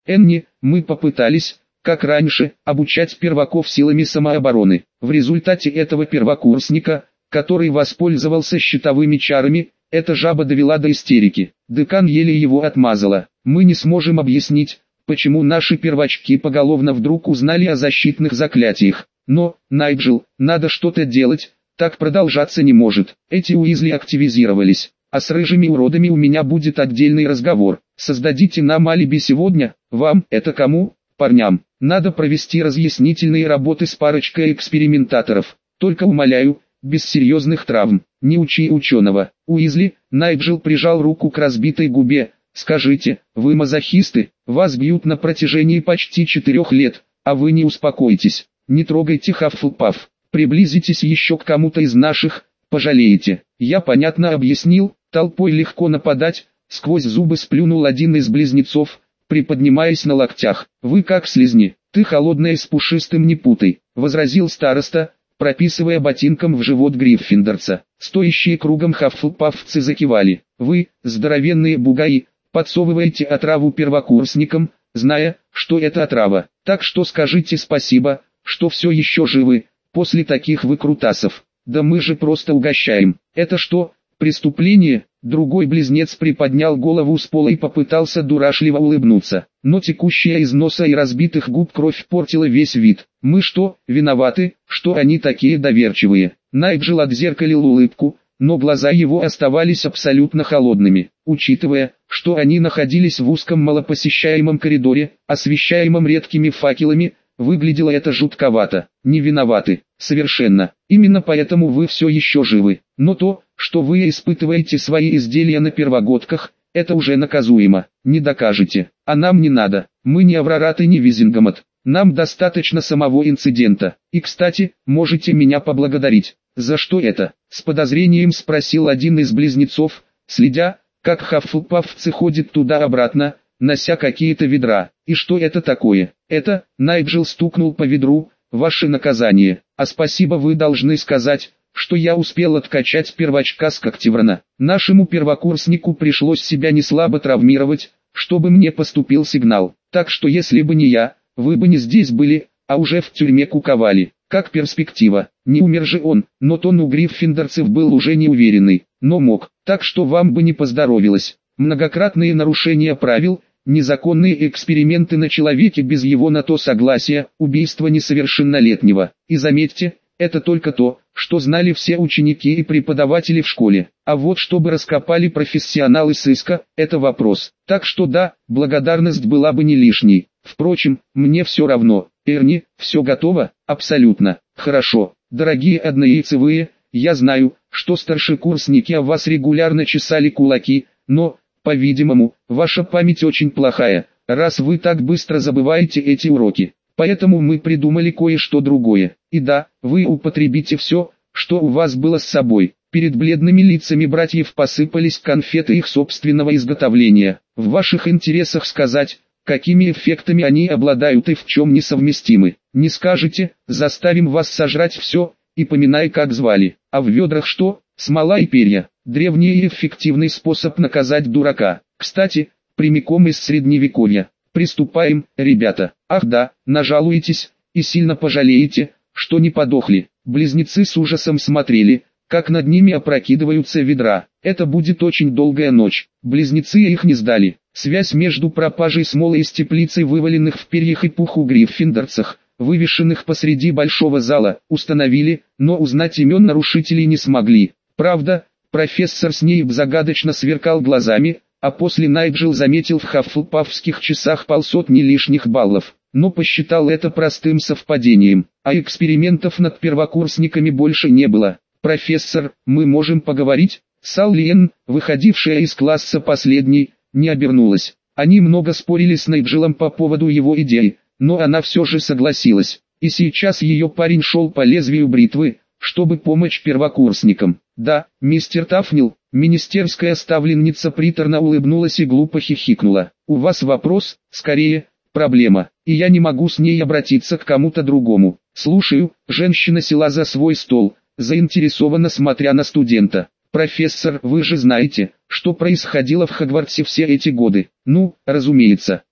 Энни, мы попытались, как раньше, обучать перваков силами самообороны. В результате этого первокурсника, который воспользовался щитовыми чарами, эта жаба довела до истерики. Декан еле его отмазала. Мы не сможем объяснить, почему наши первачки поголовно вдруг узнали о защитных заклятиях. Но, Найджел, надо что-то делать, так продолжаться не может. Эти Уизли активизировались. А с рыжими уродами у меня будет отдельный разговор. Создадите нам алиби сегодня. Вам, это кому? Парням. Надо провести разъяснительные работы с парочкой экспериментаторов. Только умоляю, без серьезных травм. Не учи ученого. Уизли, Найджел прижал руку к разбитой губе. Скажите, вы мазохисты? Вас бьют на протяжении почти 4 лет, а вы не успокойтесь. Не трогайте Хаффлпафф. Приблизитесь еще к кому-то из наших, пожалеете. Я понятно объяснил, толпой легко нападать, сквозь зубы сплюнул один из близнецов, приподнимаясь на локтях. Вы как слизни, ты холодное с пушистым не путай, возразил староста, прописывая ботинком в живот гриффиндорца. Стоящие кругом хаффлпаффцы закивали. Вы, здоровенные бугаи, подсовываете отраву первокурсникам, зная, что это отрава. Так что скажите спасибо, что все еще живы, после таких выкрутасов. Да мы же просто угощаем. Это что, преступление? Другой близнец приподнял голову с пола и попытался дурашливо улыбнуться. Но текущая из носа и разбитых губ кровь портила весь вид. Мы что, виноваты, что они такие доверчивые? Найджел отзеркалил улыбку, но глаза его оставались абсолютно холодными. Учитывая, что они находились в узком малопосещаемом коридоре, освещаемом редкими факелами, выглядело это жутковато. Не виноваты, совершенно. Именно поэтому вы все еще живы. Но то, что вы испытываете свои изделия на первогодках, это уже наказуемо. Не докажете. А нам не надо. Мы не Аврорат и не Визингомат. Нам достаточно самого инцидента. И кстати, можете меня поблагодарить. За что это? С подозрением спросил один из близнецов, следя, как хаффлпаффцы ходят туда-обратно, нося какие-то ведра. И что это такое? Это, Найджел стукнул по ведру, ваше наказание. А спасибо вы должны сказать, что я успел откачать первачка с Когтеврана. Нашему первокурснику пришлось себя неслабо травмировать, чтобы мне поступил сигнал. Так что если бы не я, вы бы не здесь были, а уже в тюрьме куковали. Как перспектива. Не умер же он, но тон у гриффиндорцев был уже неуверенный, но мог. Так что вам бы не поздоровилось. Многократные нарушения правил, незаконные эксперименты на человеке без его на то согласия, убийство несовершеннолетнего. И заметьте, это только то, что знали все ученики и преподаватели в школе. А вот чтобы раскопали профессионалы сыска, это вопрос. Так что да, благодарность была бы не лишней. Впрочем, мне все равно. Эрни, все готово? Абсолютно. Хорошо. Дорогие однояйцевые, я знаю, что старшекурсники о вас регулярно чесали кулаки, но, по-видимому, ваша память очень плохая, раз вы так быстро забываете эти уроки. Поэтому мы придумали кое-что другое. И да, вы употребите все, что у вас было с собой. Перед бледными лицами братьев посыпались конфеты их собственного изготовления. В ваших интересах сказать, какими эффектами они обладают и в чем несовместимы. Не скажете, заставим вас сожрать все, и поминай как звали. А в ведрах что? Смола и перья. Древний и эффективный способ наказать дурака. Кстати, прямиком из средневековья. Приступаем, ребята. Ах да, нажалуетесь, и сильно пожалеете, что не подохли. Близнецы с ужасом смотрели, как над ними опрокидываются ведра. Это будет очень долгая ночь. Близнецы их не сдали. Связь между пропажей смолы из теплицы вываленных в перьях и пуху гриффиндорцах, вывешенных посреди большого зала, установили, но узнать имен нарушителей не смогли. Правда, профессор Снейп загадочно сверкал глазами, а после Найджел заметил в хаффлпаффских часах полсотни лишних баллов, но посчитал это простым совпадением, а экспериментов над первокурсниками больше не было. «Профессор, мы можем поговорить?» Саллиен, выходившая из класса последней, не обернулась. Они много спорили с Найджелом по поводу его идеи, но она все же согласилась. И сейчас ее парень шел по лезвию бритвы, чтобы помочь первокурсникам. «Да, мистер Тафнил», министерская ставленница приторно улыбнулась и глупо хихикнула. «У вас вопрос, скорее, проблема, и я не могу с ней обратиться к кому-то другому». «Слушаю», женщина села за свой стол, заинтересованно смотря на студента. «Профессор, вы же знаете, что происходило в Хогвартсе все эти годы». «Ну, разумеется,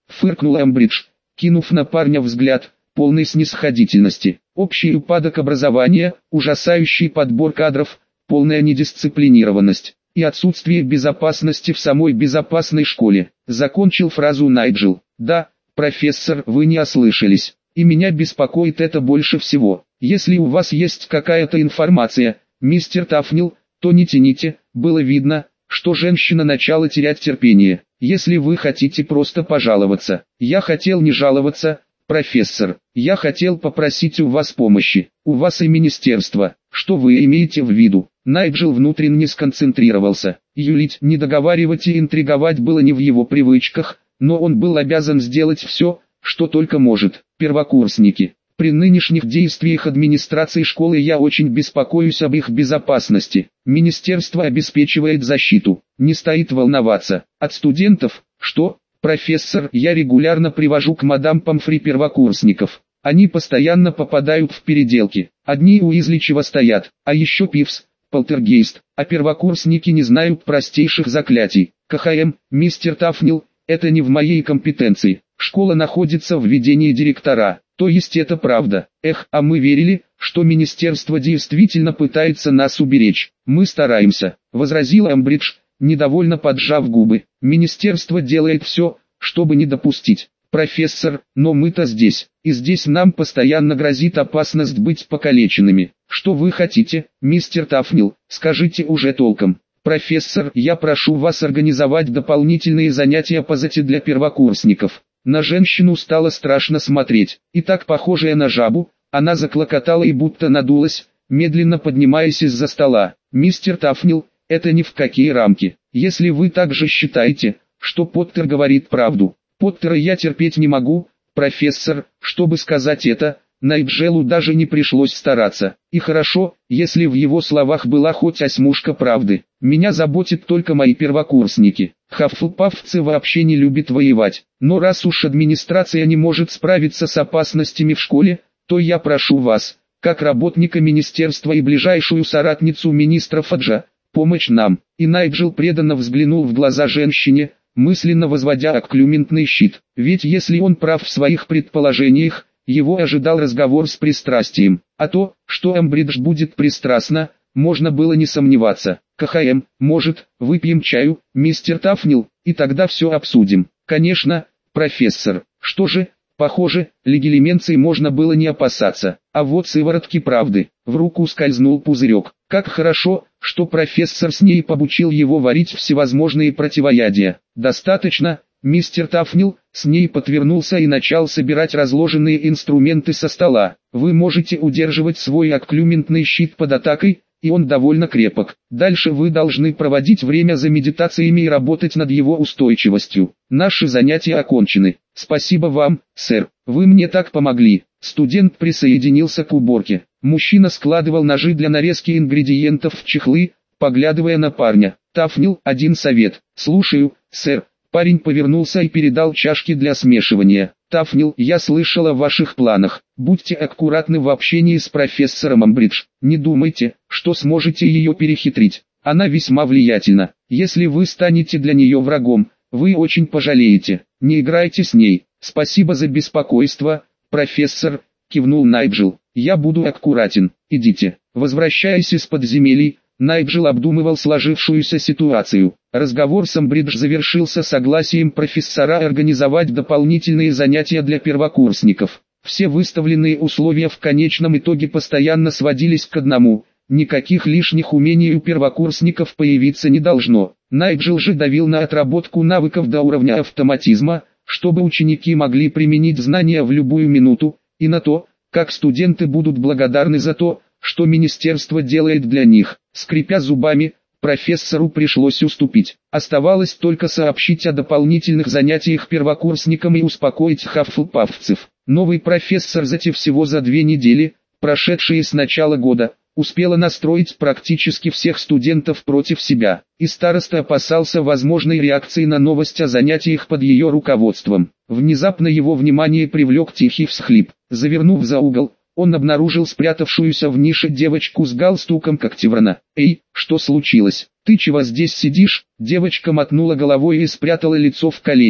фыркнул Эмбридж, кинув на парня взгляд, полный снисходительности. Общий упадок образования, ужасающий подбор кадров, полная недисциплинированность и отсутствие безопасности в самой безопасной школе. Закончил фразу Найджел. Да, профессор, вы не ослышались. И меня беспокоит это больше всего. Если у вас есть какая-то информация, мистер Тафнил, то не тяните. Было видно, что женщина начала терять терпение. Если вы хотите просто пожаловаться. Я хотел не жаловаться, профессор. Я хотел попросить у вас помощи. У вас и министерство. Что вы имеете в виду? Найджел внутренне сконцентрировался. Юлить, не договаривать и интриговать было не в его привычках, но он был обязан сделать все, что только может. Первокурсники. При нынешних действиях администрации школы я очень беспокоюсь об их безопасности. Министерство обеспечивает защиту. Не стоит волноваться. От студентов, что, профессор, я регулярно привожу к мадам Помфри первокурсников. Они постоянно попадают в переделки. Одни уизличиво стоят, а еще Пивс, полтергейст, а первокурсники не знают простейших заклятий. КХМ, мистер Тафнил, это не в моей компетенции. Школа находится в ведении директора. То есть это правда. Эх, а мы верили, что министерство действительно пытается нас уберечь. Мы стараемся, возразил Эмбридж, недовольно поджав губы. Министерство делает все, чтобы не допустить. Профессор, но мы-то здесь, и здесь нам постоянно грозит опасность быть покалеченными. Что вы хотите, мистер Тафнил, скажите уже толком. Профессор, я прошу вас организовать дополнительные занятия по ЗТ для первокурсников. На женщину стало страшно смотреть, и так похожая на жабу, она заклокотала и будто надулась, медленно поднимаясь из-за стола. Мистер Тафнил, это ни в какие рамки. Если вы также считаете, что Поттер говорит правду, Поттера я терпеть не могу, профессор, чтобы сказать это, Найджелу даже не пришлось стараться. И хорошо, если в его словах была хоть осьмушка правды. Меня заботят только мои первокурсники. Хаффлпафцы вообще не любят воевать. Но раз уж администрация не может справиться с опасностями в школе, то я прошу вас, как работника министерства и ближайшую соратницу министра Фаджа, помочь нам. И Найджел преданно взглянул в глаза женщине, мысленно возводя окклюментный щит. Ведь если он прав в своих предположениях, его ожидал разговор с пристрастием. А то, что Эмбридж будет пристрастна, можно было не сомневаться. КХМ, может, выпьем чаю, мистер Тафнил, и тогда все обсудим. Конечно, профессор. Что же, похоже, легилименции можно было не опасаться. А вот сыворотки правды. В руку скользнул пузырек. Как хорошо, что профессор с ней побучил его варить всевозможные противоядия. Достаточно. Мистер Тафнил с ней подвернулся и начал собирать разложенные инструменты со стола. Вы можете удерживать свой окклюментный щит под атакой, и он довольно крепок. Дальше вы должны проводить время за медитациями и работать над его устойчивостью. Наши занятия окончены. Спасибо вам, сэр. Вы мне так помогли. Студент присоединился к уборке. Мужчина складывал ножи для нарезки ингредиентов в чехлы, поглядывая на парня. Тафнил, один совет. Слушаю, сэр. Парень повернулся и передал чашки для смешивания. Тафнил, я слышал о ваших планах. Будьте аккуратны в общении с профессором Эмбридж. Не думайте, что сможете ее перехитрить. Она весьма влиятельна. Если вы станете для нее врагом, вы очень пожалеете. Не играйте с ней. Спасибо за беспокойство, профессор, кивнул Найджел. Я буду аккуратен. Идите. Возвращаясь из подземелий, Найджел обдумывал сложившуюся ситуацию. Разговор с Эмбридж завершился согласием профессора организовать дополнительные занятия для первокурсников. Все выставленные условия в конечном итоге постоянно сводились к одному: никаких лишних умений у первокурсников появиться не должно. Найджел же давил на отработку навыков до уровня автоматизма, чтобы ученики могли применить знания в любую минуту, и на то, как студенты будут благодарны за то, что министерство делает для них. Скрипя зубами, профессору пришлось уступить. Оставалось только сообщить о дополнительных занятиях первокурсникам и успокоить хаффлпафцев. Новый профессор всего за 2 недели, прошедшие с начала года, успела настроить практически всех студентов против себя. И староста опасался возможной реакции на новость о занятиях под ее руководством. Внезапно его внимание привлек тихий всхлип. Завернув за угол, он обнаружил спрятавшуюся в нише девочку с галстуком Когтеврана. «Эй, что случилось? Ты чего здесь сидишь?» Девочка мотнула головой и спрятала лицо в коленях.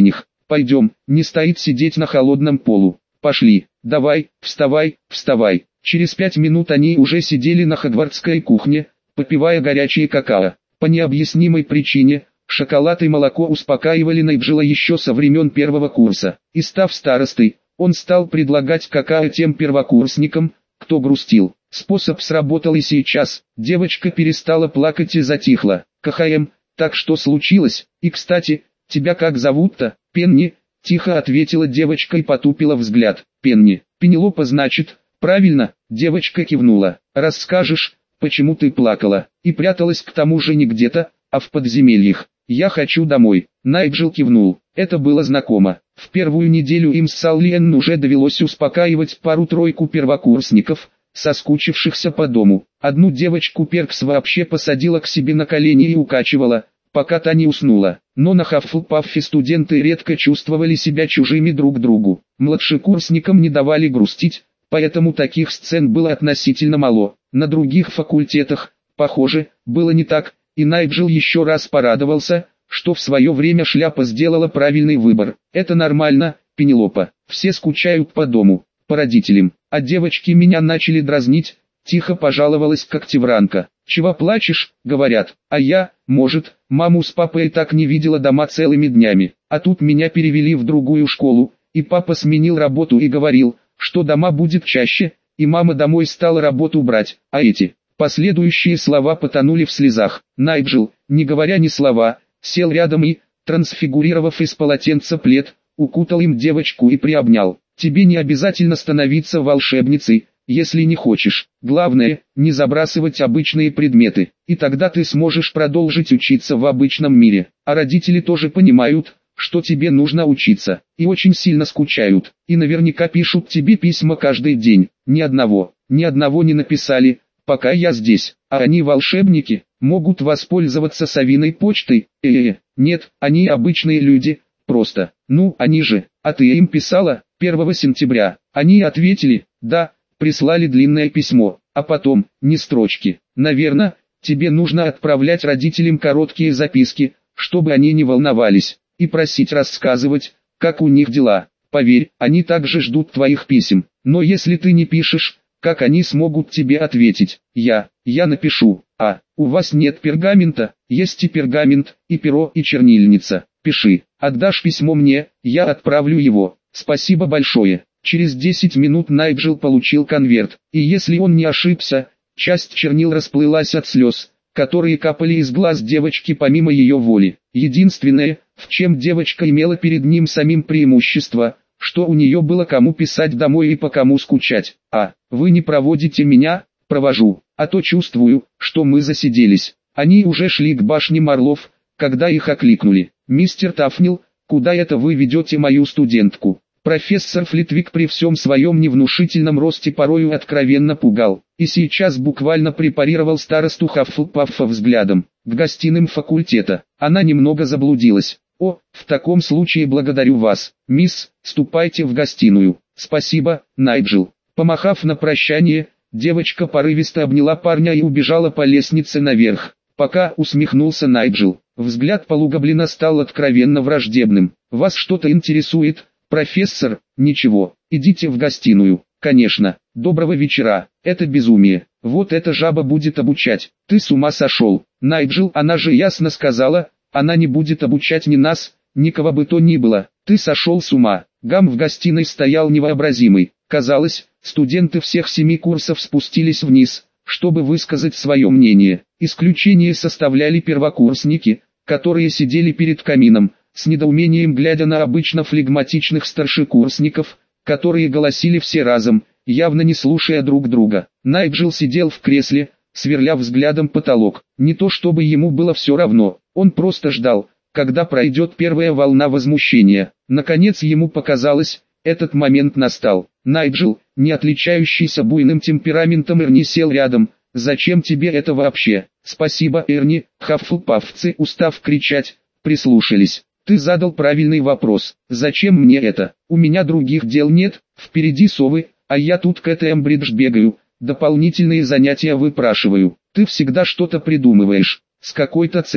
Пойдем, не стоит сидеть на холодном полу. Пошли, давай, вставай, вставай. Через 5 минут они уже сидели на хогвартской кухне, попивая горячее какао. По необъяснимой причине, шоколад и молоко успокаивали Найджела еще со времен первого курса. И став старостой, он стал предлагать какао тем первокурсникам, кто грустил. Способ сработал и сейчас. Девочка перестала плакать и затихла. КХМ, так что случилось? И кстати, тебя как зовут-то? Пенни, тихо ответила девочка и потупила взгляд. Пенни, Пенелопа значит, правильно? Девочка кивнула. Расскажешь, почему ты плакала? И пряталась к тому же не где-то, а в подземельях. Я хочу домой. Найджел кивнул. Это было знакомо. В первую неделю им с Саллиен уже довелось успокаивать пару-тройку первокурсников, соскучившихся по дому. Одну девочку Перкс вообще посадила к себе на колени и укачивала, пока та не уснула. Но на Хаффлпаффе студенты редко чувствовали себя чужими друг другу. Младшекурсникам не давали грустить, поэтому таких сцен было относительно мало. На других факультетах, похоже, было не так, и Найджел еще раз порадовался, что в свое время шляпа сделала правильный выбор. Это нормально, Пенелопа, все скучают по дому, по родителям, а девочки меня начали дразнить, тихо пожаловалась Когтевранка. Чего плачешь, говорят, а я, может, маму с папой так не видела дома целыми днями, а тут меня перевели в другую школу, и папа сменил работу и говорил, что дома будет чаще, и мама домой стала работу брать, а эти... Последующие слова потонули в слезах. Найджел, не говоря ни слова, сел рядом и, трансфигурировав из полотенца плед, укутал им девочку и приобнял. Тебе не обязательно становиться волшебницей, если не хочешь. Главное, не забрасывать обычные предметы, и тогда ты сможешь продолжить учиться в обычном мире. А родители тоже понимают, что тебе нужно учиться, и очень сильно скучают, и наверняка пишут тебе письма каждый день. Ни одного не написали, пока я здесь, а они волшебники, могут воспользоваться совиной почтой. Нет, они обычные люди, просто, они же, а ты им писала, 1 сентября, они ответили, да, прислали длинное письмо, а потом, ни строчки. Наверное, тебе нужно отправлять родителям короткие записки, чтобы они не волновались, и просить рассказывать, как у них дела. Поверь, они также ждут твоих писем, но если ты не пишешь, как они смогут тебе ответить? Я напишу. У вас нет пергамента? Есть и пергамент, и перо, и чернильница. Пиши. Отдашь письмо мне, я отправлю его. Спасибо большое. Через 10 минут Найджел получил конверт, и если он не ошибся, часть чернил расплылась от слез, которые капали из глаз девочки помимо ее воли. Единственное, в чем девочка имела перед ним самим преимущество, что у нее было кому писать домой и по кому скучать. Вы не проводите меня? Провожу, а то чувствую, что мы засиделись. Они уже шли к башне Марлов, когда их окликнули. Мистер Тафнил, куда это вы ведете мою студентку? Профессор Флитвик при всем своем невнушительном росте порою откровенно пугал, и сейчас буквально препарировал старосту Хаффлпаффа взглядом. К гостиным факультета. Она немного заблудилась. В таком случае благодарю вас, мисс, ступайте в гостиную. Спасибо, Найджел. Помахав на прощание, девочка порывисто обняла парня и убежала по лестнице наверх. Пока усмехнулся Найджел, взгляд полугоблина стал откровенно враждебным. Вас что-то интересует, профессор? Ничего, идите в гостиную. Конечно, доброго вечера, это безумие. Вот эта жаба будет обучать. Ты с ума сошел, Найджел, она же ясно сказала, она не будет обучать ни нас, никого бы то ни было. Ты сошел с ума. Гам в гостиной стоял невообразимый. Казалось, студенты всех 7 курсов спустились вниз, чтобы высказать свое мнение. Исключение составляли первокурсники, которые сидели перед камином, с недоумением глядя на обычно флегматичных старшекурсников, которые голосили все разом, явно не слушая друг друга. Найджел сидел в кресле, сверля взглядом потолок. Не то чтобы ему было все равно, он просто ждал, когда пройдет первая волна возмущения. Наконец ему показалось, этот момент настал. Найджел, не отличающийся буйным темпераментом Эрни, сел рядом. «Зачем тебе это вообще?» «Спасибо, Эрни», хаффлпаффцы, устав кричать, прислушались. «Ты задал правильный вопрос. Зачем мне это? У меня других дел нет, впереди совы, а я тут к Эмбридж бегаю, дополнительные занятия выпрашиваю. Ты всегда что-то придумываешь, с какой-то целью.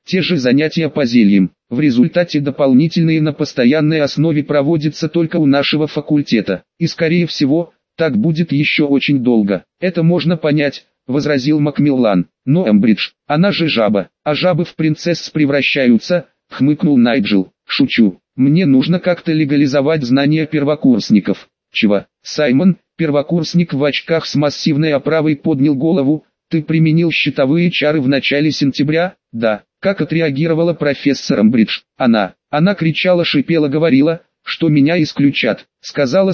те же занятия по зельям. В результате дополнительные на постоянной основе проводятся только у нашего факультета. И скорее всего, так будет еще очень долго. Это можно понять, возразил Макмиллан. Но Эмбридж, она же жаба, а жабы в принцесс превращаются, хмыкнул Найджел. Шучу, мне нужно как-то легализовать знания первокурсников. Чего? Саймон, первокурсник в очках с массивной оправой, поднял голову. Ты применил щитовые чары в начале сентября? Да. Как отреагировала профессор Эмбридж? Она кричала, шипела, говорила, что меня исключат. Сказала,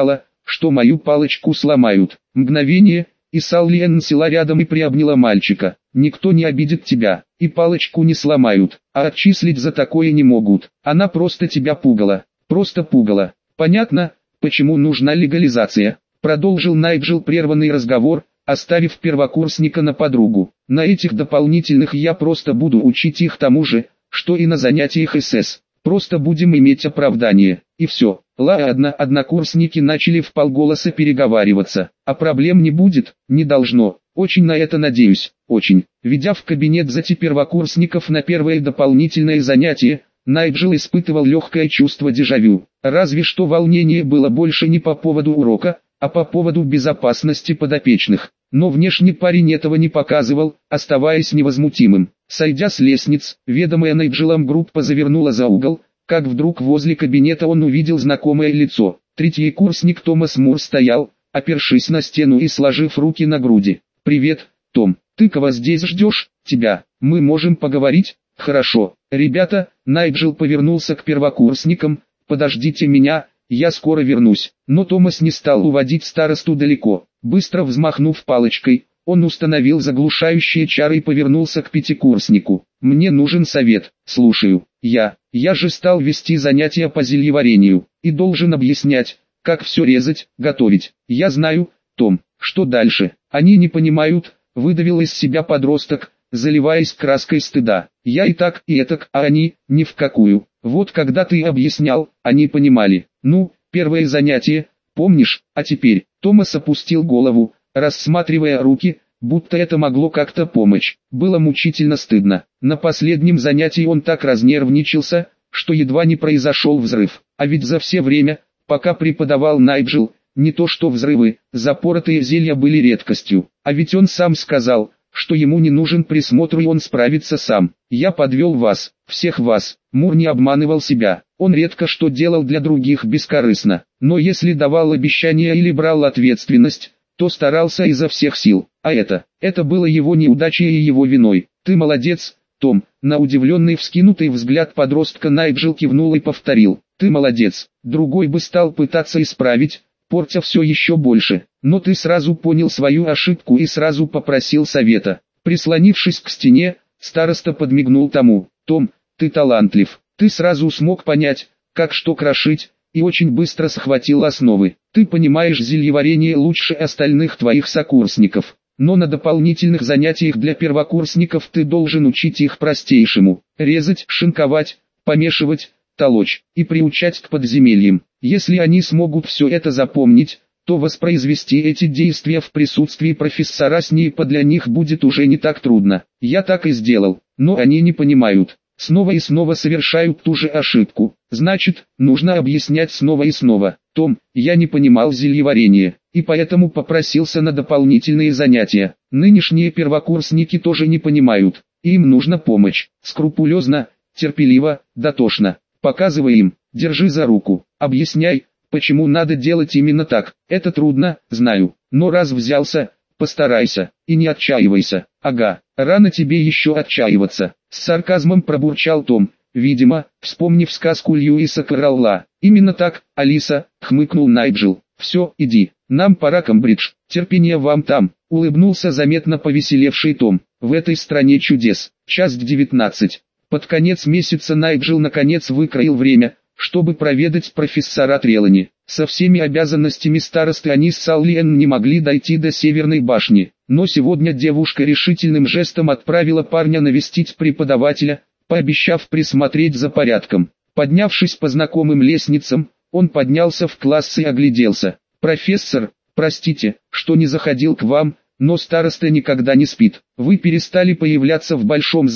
что мою палочку сломают. Мгновение, и Саллиен села рядом и приобняла мальчика. Никто не обидит тебя, и палочку не сломают, а отчислить за такое не могут. Она просто тебя пугала, просто пугала. Понятно, почему нужна легализация? Продолжил Найджел прерванный разговор, оставив первокурсника на подругу. На этих дополнительных я просто буду учить их тому же, что и на занятиях СС. Просто будем иметь оправдание, и все. Ладно, однокурсники начали вполголоса переговариваться. А проблем не будет, не должно. Очень на это надеюсь, очень. Ведя в кабинет первокурсников на первое дополнительное занятие, Найджел испытывал легкое чувство дежавю. Разве что волнение было больше не по поводу урока, а по поводу безопасности подопечных. Но внешне парень этого не показывал, оставаясь невозмутимым. Сойдя с лестниц, ведомая Найджелом группа завернула за угол, как вдруг возле кабинета он увидел знакомое лицо. Третий курсник Томас Мур стоял, опершись на стену и сложив руки на груди. «Привет, Том, ты кого здесь ждешь? Тебя. Мы можем поговорить?» «Хорошо, ребята», Найджел повернулся к первокурсникам, «подождите меня, я скоро вернусь». Но Томас не стал уводить старосту далеко. Быстро взмахнув палочкой, он установил заглушающие чары и повернулся к пятикурснику. «Мне нужен совет». «Слушаю. Я же стал вести занятия по зельеварению, и должен объяснять, как все резать, готовить». «Я знаю, Том, что дальше?» «Они не понимают», выдавил из себя подросток, заливаясь краской стыда. «Я и так, и этак, а они, ни в какую. Вот когда ты объяснял, они понимали. Ну, первое занятие, помнишь, а теперь?» Томас опустил голову, рассматривая руки, будто это могло как-то помочь. Было мучительно стыдно. На последнем занятии он так разнервничался, что едва не произошел взрыв. А ведь за все время, пока преподавал Найджел, не то что взрывы, запоротые зелья были редкостью. А ведь он сам сказал, что ему не нужен присмотр и он справится сам. «Я подвел вас, всех вас». Мур не обманывал себя. Он редко что делал для других бескорыстно. Но если давал обещания или брал ответственность, то старался изо всех сил. А это было его неудачей и его виной. «Ты молодец, Том». На удивленный вскинутый взгляд подростка Найджел кивнул и повторил. «Ты молодец». Другой бы стал пытаться исправить, портя все еще больше. Но ты сразу понял свою ошибку и сразу попросил совета. Прислонившись к стене, староста подмигнул тому. «Том, ты талантлив. Ты сразу смог понять, как что крошить, и очень быстро схватил основы. Ты понимаешь зельеварение лучше остальных твоих сокурсников. Но на дополнительных занятиях для первокурсников ты должен учить их простейшему. Резать, шинковать, помешивать, толочь и приучать к подземельям. Если они смогут все это запомнить, то воспроизвести эти действия в присутствии профессора Снейпа для них будет уже не так трудно. Я так и сделал, но они не понимают. Снова и снова совершают ту же ошибку. Значит, нужно объяснять снова и снова. Том, я не понимал зельеварение, и поэтому попросился на дополнительные занятия. Нынешние первокурсники тоже не понимают, им нужна помощь. Скрупулезно, терпеливо, дотошно. Показывай им, держи за руку, объясняй, почему надо делать именно так. Это трудно, знаю, но раз взялся, постарайся, и не отчаивайся. Ага, рано тебе еще отчаиваться. С сарказмом пробурчал Том, видимо, вспомнив сказку Льюиса Карролла. Именно так, Алиса, хмыкнул Найджел. Все, иди, нам пора, Камбридж, терпение вам там, улыбнулся заметно повеселевший Том. В этой стране чудес. Час 19. Под конец месяца Найджел наконец выкроил время, чтобы проведать профессора Трелани. Со всеми обязанностями старосты они с Саллиен не могли дойти до Северной башни, но сегодня девушка решительным жестом отправила парня навестить преподавателя, пообещав присмотреть за порядком. Поднявшись по знакомым лестницам, он поднялся в класс и огляделся. «Профессор, простите, что не заходил к вам, но староста никогда не спит. Вы перестали появляться в большом зале,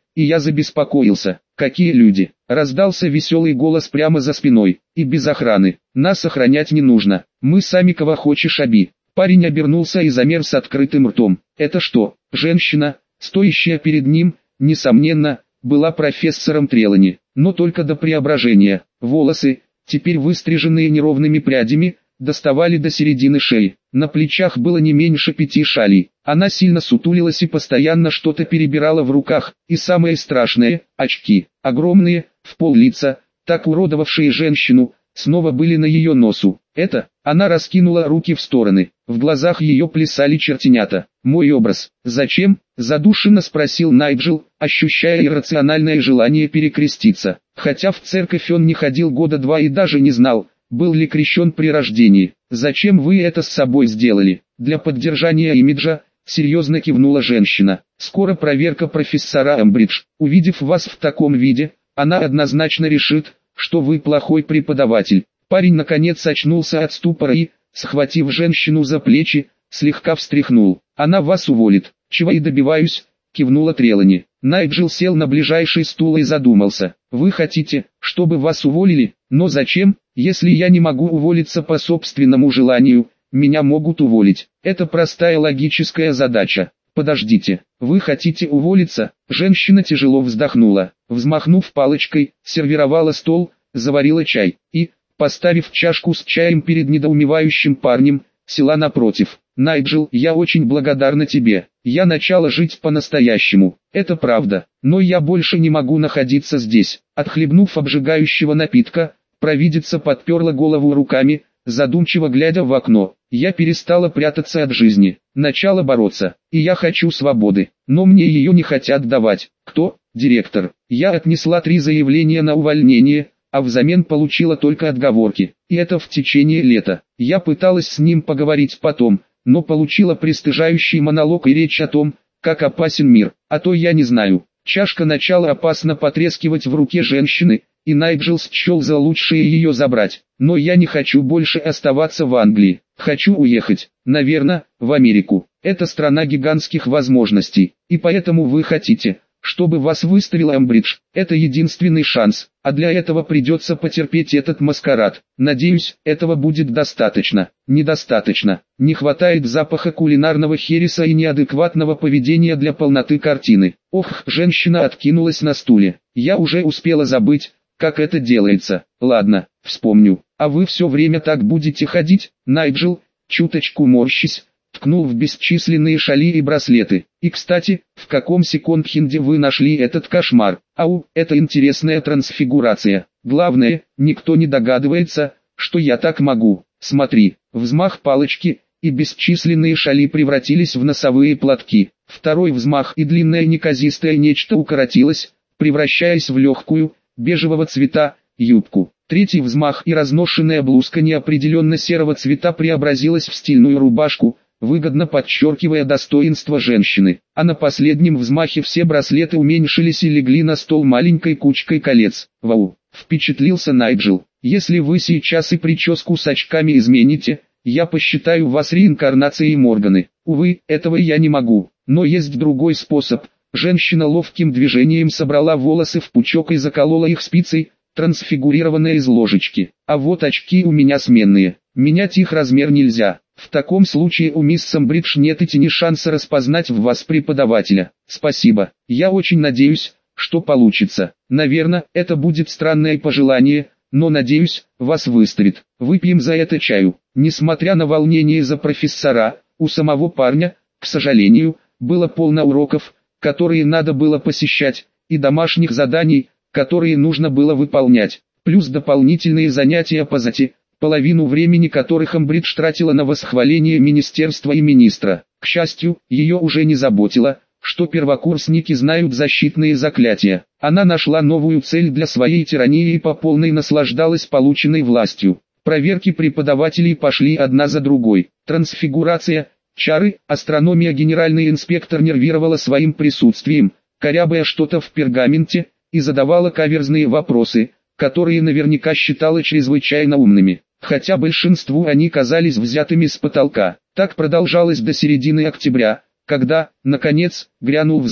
и я забеспокоился. «Какие люди?» — раздался веселый голос прямо за спиной. «И без охраны. Нас охранять не нужно. Мы сами кого хочешь оби». Парень обернулся и замер с открытым ртом. «Это что?» Женщина, стоящая перед ним, несомненно, была профессором Трелани, но только до преображения. Волосы, теперь выстриженные неровными прядями, доставали до середины шеи. На плечах было не меньше 5 шалей. Она сильно сутулилась и постоянно что-то перебирала в руках. И самое страшное, очки, огромные, в пол лица, так уродовавшие женщину, снова были на ее носу. Это, она раскинула руки в стороны. В глазах ее плясали чертенята. «Мой образ. Зачем?» – задушенно спросил Найджел, ощущая иррациональное желание перекреститься. Хотя в церковь он не ходил года 2 и даже не знал, был ли крещен при рождении. «Зачем вы это с собой сделали?» «Для поддержания имиджа», — серьезно кивнула женщина. «Скоро проверка профессора Эмбридж. Увидев вас в таком виде, она однозначно решит, что вы плохой преподаватель». Парень наконец очнулся от ступора и, схватив женщину за плечи, слегка встряхнул. «Она вас уволит». «Чего и добиваюсь», — кивнула Трелани. Найджел сел на ближайший стул и задумался. «Вы хотите, чтобы вас уволили? Но зачем? Если я не могу уволиться по собственному желанию, меня могут уволить. Это простая логическая задача. Подождите, вы хотите уволиться?» Женщина тяжело вздохнула. Взмахнув палочкой, сервировала стол, заварила чай и, поставив чашку с чаем перед недоумевающим парнем, села напротив. «Найджел, я очень благодарна тебе. Я начала жить по-настоящему. Это правда. Но я больше не могу находиться здесь». Отхлебнув обжигающего напитка, провидица подперла голову руками, задумчиво глядя в окно. «Я перестала прятаться от жизни. Начала бороться. И я хочу свободы. Но мне ее не хотят давать». «Кто?» «Директор». Я отнесла 3 заявления на увольнение, а взамен получила только отговорки. И это в течение лета. Я пыталась с ним поговорить потом, но получила пристыжающий монолог и речь о том, как опасен мир. А то я не знаю. Чашка начала опасно потрескивать в руке женщины, и Найджел счел за лучшее ее забрать. «Но я не хочу больше оставаться в Англии. Хочу уехать, наверное, в Америку. Это страна гигантских возможностей, и поэтому вы хотите, чтобы вас выставил Эмбридж. Это единственный шанс, а для этого придется потерпеть этот маскарад. Надеюсь, этого будет достаточно». «Недостаточно. Не хватает запаха кулинарного хереса и неадекватного поведения для полноты картины». «Ох», женщина откинулась на стуле. «Я уже успела забыть, как это делается. Ладно, вспомню. А вы все время так будете ходить?» Найджел, чуточку морщись, ткнул в бесчисленные шали и браслеты. «И кстати, в каком секонд-хенде вы нашли этот кошмар?» «Ау, это интересная трансфигурация. Главное, никто не догадывается, что я так могу. Смотри». Взмах палочки, и бесчисленные шали превратились в носовые платки. Второй взмах, и длинное неказистое нечто укоротилось, превращаясь в легкую, бежевого цвета, юбку. Третий взмах, и разношенная блузка неопределенно серого цвета преобразилась в стильную рубашку, выгодно подчеркивая достоинство женщины. А на последнем взмахе все браслеты уменьшились и легли на стол маленькой кучкой колец. «Вау!» — впечатлился Найджел. «Если вы сейчас и прическу с очками измените, я посчитаю вас реинкарнацией Морганы. Увы, этого я не могу, но есть другой способ». Женщина ловким движением собрала волосы в пучок и заколола их спицей, трансфигурированной из ложечки. «А вот очки у меня сменные. Менять их размер нельзя. В таком случае у мисс Эмбридж нет и тени шанса распознать в вас преподавателя». «Спасибо. Я очень надеюсь, что получится. Наверное, это будет странное пожелание, но надеюсь, вас выставит. Выпьем за это чаю». Несмотря на волнение за профессора, у самого парня, к сожалению, было полно уроков, которые надо было посещать, и домашних заданий, которые нужно было выполнять, плюс дополнительные занятия по ЗАТи, половину времени которых Эмбридж тратила на восхваление министерства и министра. К счастью, ее уже не заботило, что первокурсники знают защитные заклятия. Она нашла новую цель для своей тирании и по полной наслаждалась полученной властью. Проверки преподавателей пошли одна за другой. Трансфигурация, чары, астрономия. Генеральный инспектор нервировала своим присутствием, корябая что-то в пергаменте, и задавала каверзные вопросы, которые наверняка считала чрезвычайно умными, хотя большинству они казались взятыми с потолка. Так продолжалось до середины октября, когда, наконец, грянул взрыв.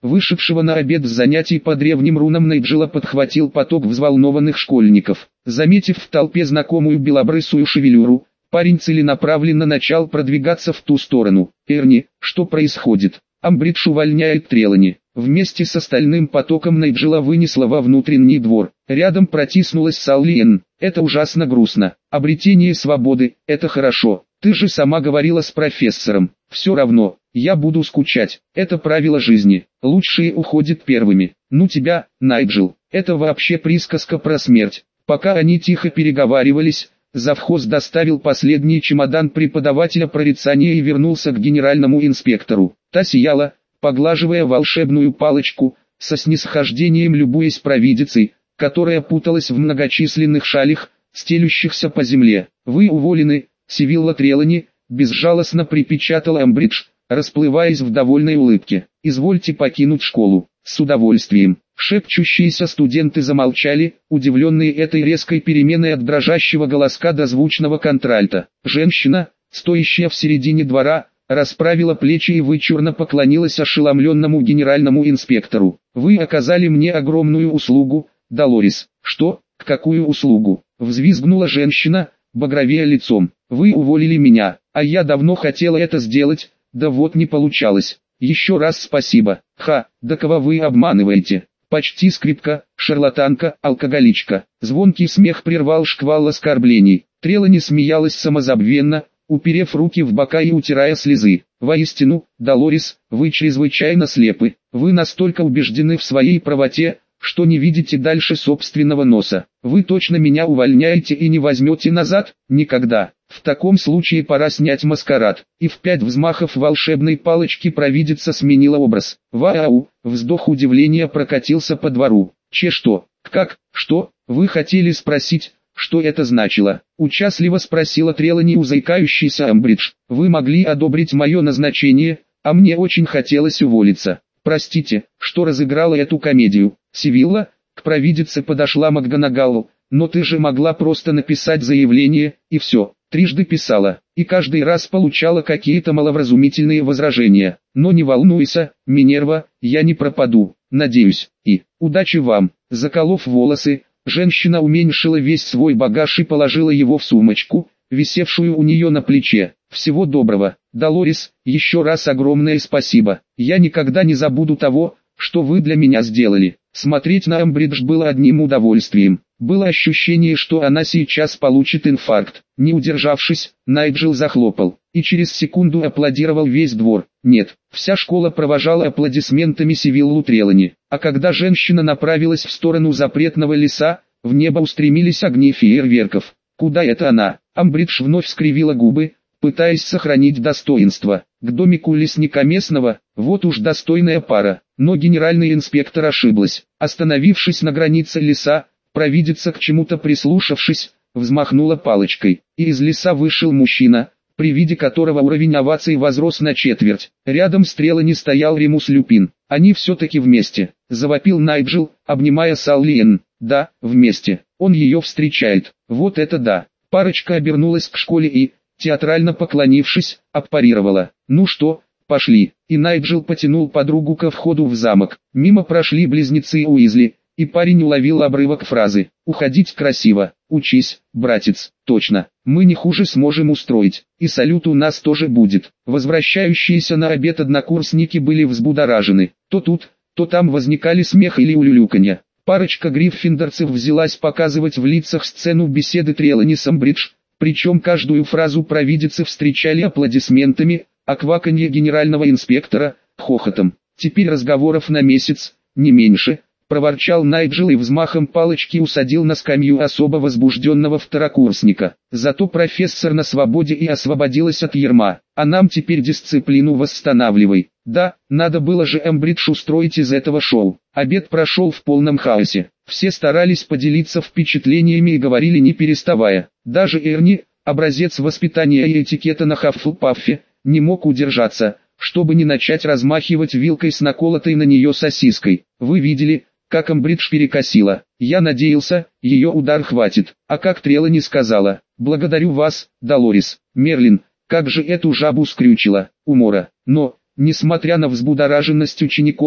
вышедшего на обед с занятий по древним рунам Найджела, подхватил поток взволнованных школьников. Заметив в толпе знакомую белобрысую шевелюру, парень целенаправленно начал продвигаться в ту сторону. «Эрни, что происходит? Амбридж увольняет Трелани». Вместе с остальным потоком Найджела вынесло во внутренний двор. Рядом протиснулась Салли Энн. «Это ужасно грустно. Обретение свободы – это хорошо. Ты же сама говорила с профессором. Все равно, я буду скучать. Это правило жизни. Лучшие уходят первыми. Ну тебя, Найджел, это вообще присказка про смерть». Пока они тихо переговаривались, завхоз доставил последний чемодан преподавателя прорицания и вернулся к генеральному инспектору. Та сияла, поглаживая волшебную палочку, со снисхождением любуясь провидицей, которая путалась в многочисленных шалях, стелющихся по земле. «Вы уволены, Сивилла Трелани», — безжалостно припечатал Амбридж, расплываясь в довольной улыбке. «Извольте покинуть школу». «С удовольствием». Шепчущиеся студенты замолчали, удивленные этой резкой переменой от дрожащего голоска до звучного контральта. Женщина, стоящая в середине двора, расправила плечи и вычурно поклонилась ошеломленному генеральному инспектору. «Вы оказали мне огромную услугу, Долорес». «Что? Какую услугу?» — взвизгнула женщина, багровея лицом. «Вы уволили меня, а я давно хотела это сделать, да вот не получалось. Еще раз спасибо». «Ха, да кого вы обманываете? Почти скрипка, шарлатанка, алкоголичка». Звонкий смех прервал шквал оскорблений. Трелани смеялась самозабвенно, уперев руки в бока и утирая слезы. «Воистину, Долорес, вы чрезвычайно слепы. Вы настолько убеждены в своей правоте, что не видите дальше собственного носа. Вы точно меня увольняете и не возьмете назад? Никогда. В таком случае пора снять маскарад». И в 5 взмахов волшебной палочки провидица сменила образ. «Вау!» — вздох удивления прокатился по двору. «Что? Как? Что? Вы хотели спросить, что это значило?» — участливо спросила Трелани у заикающейся Амбридж. «Вы могли одобрить мое назначение, а мне очень хотелось уволиться. Простите, что разыграла эту комедию». «Сивилла», — к провидице подошла МакГонагалл, «но ты же могла просто написать заявление, и все». Трижды писала, и каждый раз получала какие-то маловразумительные возражения. «Но не волнуйся, Минерва, я не пропаду, надеюсь, и удачи вам». Заколов волосы, женщина уменьшила весь свой багаж и положила его в сумочку, висевшую у нее на плече. «Всего доброго, Долорес, еще раз огромное спасибо. Я никогда не забуду того, что вы для меня сделали». Смотреть на Амбридж было одним удовольствием. Было ощущение, что она сейчас получит инфаркт. Не удержавшись, Найджел захлопал, и через секунду аплодировал весь двор. Нет, вся школа провожала аплодисментами Сивиллу Трелани. А когда женщина направилась в сторону запретного леса, в небо устремились огни фейерверков. «Куда это она?» Амбридж вновь скривила губы, пытаясь сохранить достоинство. «К домику лесника местного, вот уж достойная пара». Но генеральный инспектор ошиблась. Остановившись на границе леса, провидица, к чему-то прислушавшись, взмахнула палочкой, и из леса вышел мужчина, при виде которого уровень оваций возрос на четверть. Рядом с Трелани стоял Ремус Люпин. «Они все-таки вместе», — завопил Найджел, обнимая Салли Энн. «Да, вместе. Он ее встречает. Вот это да». Парочка обернулась к школе и, театрально поклонившись, отпарировала. «Ну что, пошли». И Найджел потянул подругу ко входу в замок. Мимо прошли близнецы Уизли, и парень уловил обрывок фразы. «Уходить красиво, учись, братец, точно, мы не хуже сможем устроить, и салют у нас тоже будет». Возвращающиеся на обед однокурсники были взбудоражены. То тут, то там возникали смех или улюлюканье. Парочка гриффиндорцев взялась показывать в лицах сцену беседы Трелани с Амбридж, причем каждую фразу провидицы встречали аплодисментами, а кваканье генерального инспектора — хохотом. «Теперь разговоров на месяц, не меньше», — проворчал Найджел и взмахом палочки усадил на скамью особо возбужденного второкурсника. «Зато профессор на свободе и освободилась от ярма, а нам теперь дисциплину восстанавливай». Да, надо было же Амбридж устроить из этого шоу. Обед прошел в полном хаосе. Все старались поделиться впечатлениями и говорили не переставая. Даже Эрни, образец воспитания и этикета на Хаффлпаффе, не мог удержаться, чтобы не начать размахивать вилкой с наколотой на нее сосиской. «Вы видели, как Амбридж перекосила? Я надеялся, ее удар хватит. А как Трелани сказала: благодарю вас, Долорес. Мерлин, как же эту жабу скрючила, умора». Но, несмотря на взбудораженность учеников,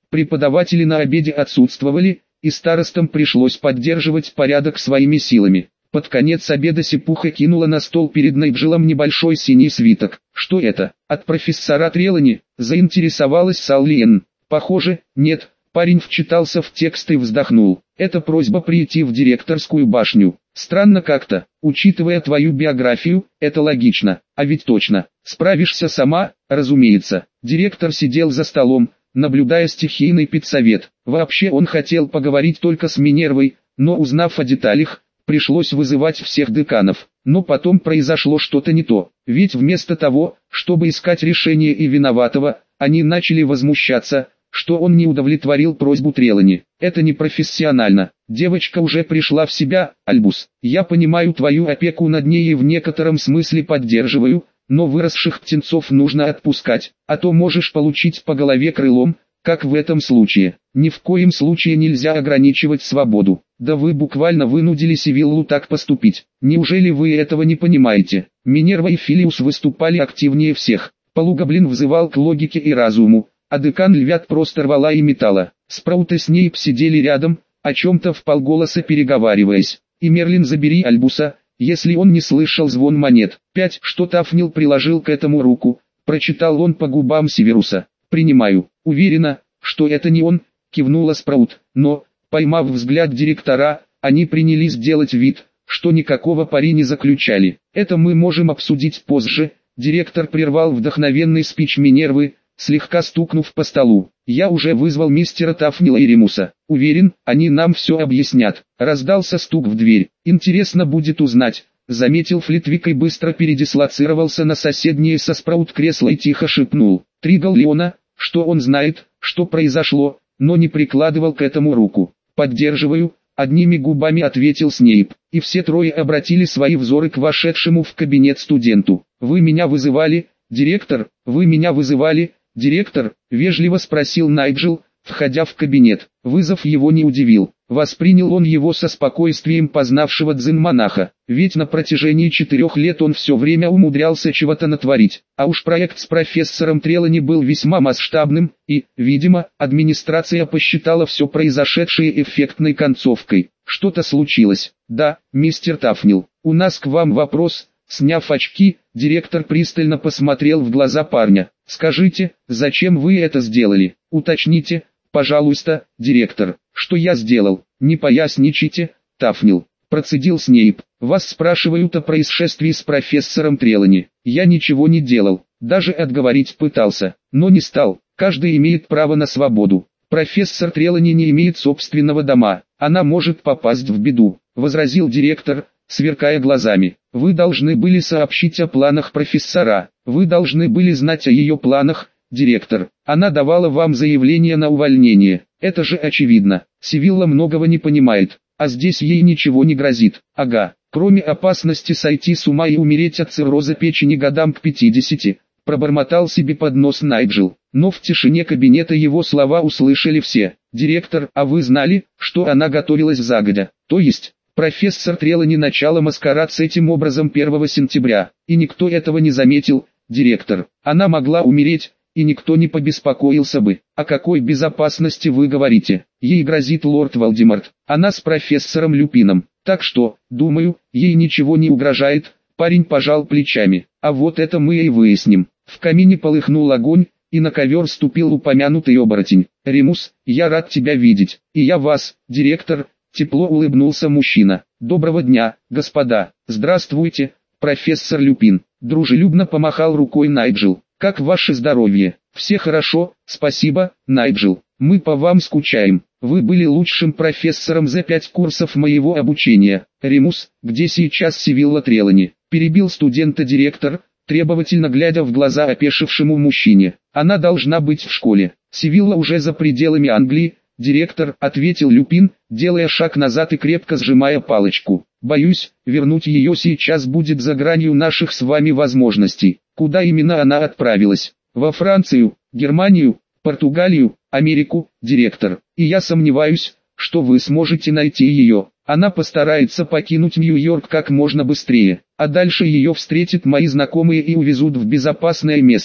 Преподаватели на обеде отсутствовали, и старостам пришлось поддерживать порядок своими силами. Под конец обеда Сипуха кинула на стол перед Найджелом небольшой синий свиток. «Что это? От профессора Трелани?» – заинтересовалась Саллиен. «Похоже, нет». Парень вчитался в текст и вздохнул. «Это просьба прийти в директорскую башню. Странно как-то. Учитывая твою биографию, это логично. А ведь точно. Справишься сама, разумеется». Директор сидел за столом, наблюдая стихийный педсовет. Вообще он хотел поговорить только с Минервой, но узнав о деталях, пришлось вызывать всех деканов. Но потом произошло что-то не то. Ведь вместо того, чтобы искать решение и виноватого, они начали возмущаться, что он не удовлетворил просьбу Трелани. Это непрофессионально. Девочка уже пришла в себя, Альбус. Я понимаю твою опеку над ней и в некотором смысле поддерживаю, но выросших птенцов нужно отпускать, а то можешь получить по голове крылом, как в этом случае. Ни в коем случае нельзя ограничивать свободу. Да вы буквально вынудили Сивиллу так поступить. Неужели вы этого не понимаете? Минерва и Филиус выступали активнее всех. Полугоблин взывал к логике и разуму, а декан Львят просто рвала и металла. Спраут и Снейп сидели рядом, о чем-то вполголоса переговариваясь. И Мерлин, забери Альбуса, если он не слышал звон монет. 5. Что Тафнил приложил к этому руку, прочитал он по губам Северуса. «Принимаю. Уверена, что это не он», кивнула Спраут. Но, поймав взгляд директора, они принялись делать вид, что никакого пари не заключали. «Это мы можем обсудить позже», директор прервал вдохновенный спич Минервы, слегка стукнув по столу. «Я уже вызвал мистера Тафнила и Ремуса. Уверен, они нам все объяснят». Раздался стук в дверь. «Интересно будет узнать», заметил Флитвик и быстро передислоцировался на соседнее со Спраут кресло и тихо шепнул. Тригал Леона, что он знает, что произошло, но не прикладывал к этому руку. «Поддерживаю», одними губами ответил Снейп, и все трое обратили свои взоры к вошедшему в кабинет студенту. «Вы меня вызывали, директор? Вы меня вызывали, директор?» вежливо спросил Найджел, входя в кабинет. Вызов его не удивил. Воспринял он его со спокойствием познавшего дзен-монаха, ведь на протяжении 4 лет он все время умудрялся чего-то натворить, а уж проект с профессором Трелани был весьма масштабным, и, видимо, администрация посчитала все произошедшее эффектной концовкой. «Что-то случилось?» «Да, мистер Тафнил, у нас к вам вопрос». Сняв очки, директор пристально посмотрел в глаза парня. «Скажите, зачем вы это сделали? Уточните, пожалуйста, директор, что я сделал. Не поясничайте, Тафнил», процедил Снейп. «Вас спрашивают о происшествии с профессором Трелани. Я ничего не делал, даже отговорить пытался, но не стал. Каждый имеет право на свободу. Профессор Трелани не имеет собственного дома, она может попасть в беду», возразил директор, сверкая глазами. «Вы должны были сообщить о планах профессора, вы должны были знать о ее планах, директор. Она давала вам заявление на увольнение, это же очевидно. Сивилла многого не понимает, а здесь ей ничего не грозит. Ага, кроме опасности сойти с ума и умереть от цирроза печени годам к 50, пробормотал себе под нос Найджел. Но в тишине кабинета его слова услышали все. «Директор, а вы знали, что она готовилась загодя? То есть...» Профессор Трелани начала маскарад с этим образом 1 сентября, и никто этого не заметил, директор. Она могла умереть, и никто не побеспокоился бы. О какой безопасности вы говорите? Ей грозит лорд Волдеморт, она с профессором Люпином. Так что, думаю, ей ничего не угрожает. Парень пожал плечами. А вот это мы и выясним. В камине полыхнул огонь, и на ковер ступил упомянутый оборотень. «Ремус, я рад тебя видеть. И я вас, директор». Тепло улыбнулся мужчина. «Доброго дня, господа». «Здравствуйте, профессор Люпин». Дружелюбно помахал рукой Найджел. «Как ваше здоровье?» «Все хорошо, спасибо, Найджел. Мы по вам скучаем. Вы были лучшим профессором за 5 курсов моего обучения». «Ремус, где сейчас Сивилла Трелани?» Перебил студента директор, требовательно глядя в глаза опешившему мужчине. «Она должна быть в школе. Сивилла уже за пределами Англии». «Директор», — ответил Люпин, делая шаг назад и крепко сжимая палочку. «Боюсь, вернуть ее сейчас будет за гранью наших с вами возможностей». «Куда именно она отправилась?» «Во Францию, Германию, Португалию, Америку, директор. И я сомневаюсь, что вы сможете найти ее. Она постарается покинуть Нью-Йорк как можно быстрее, а дальше ее встретят мои знакомые и увезут в безопасное место».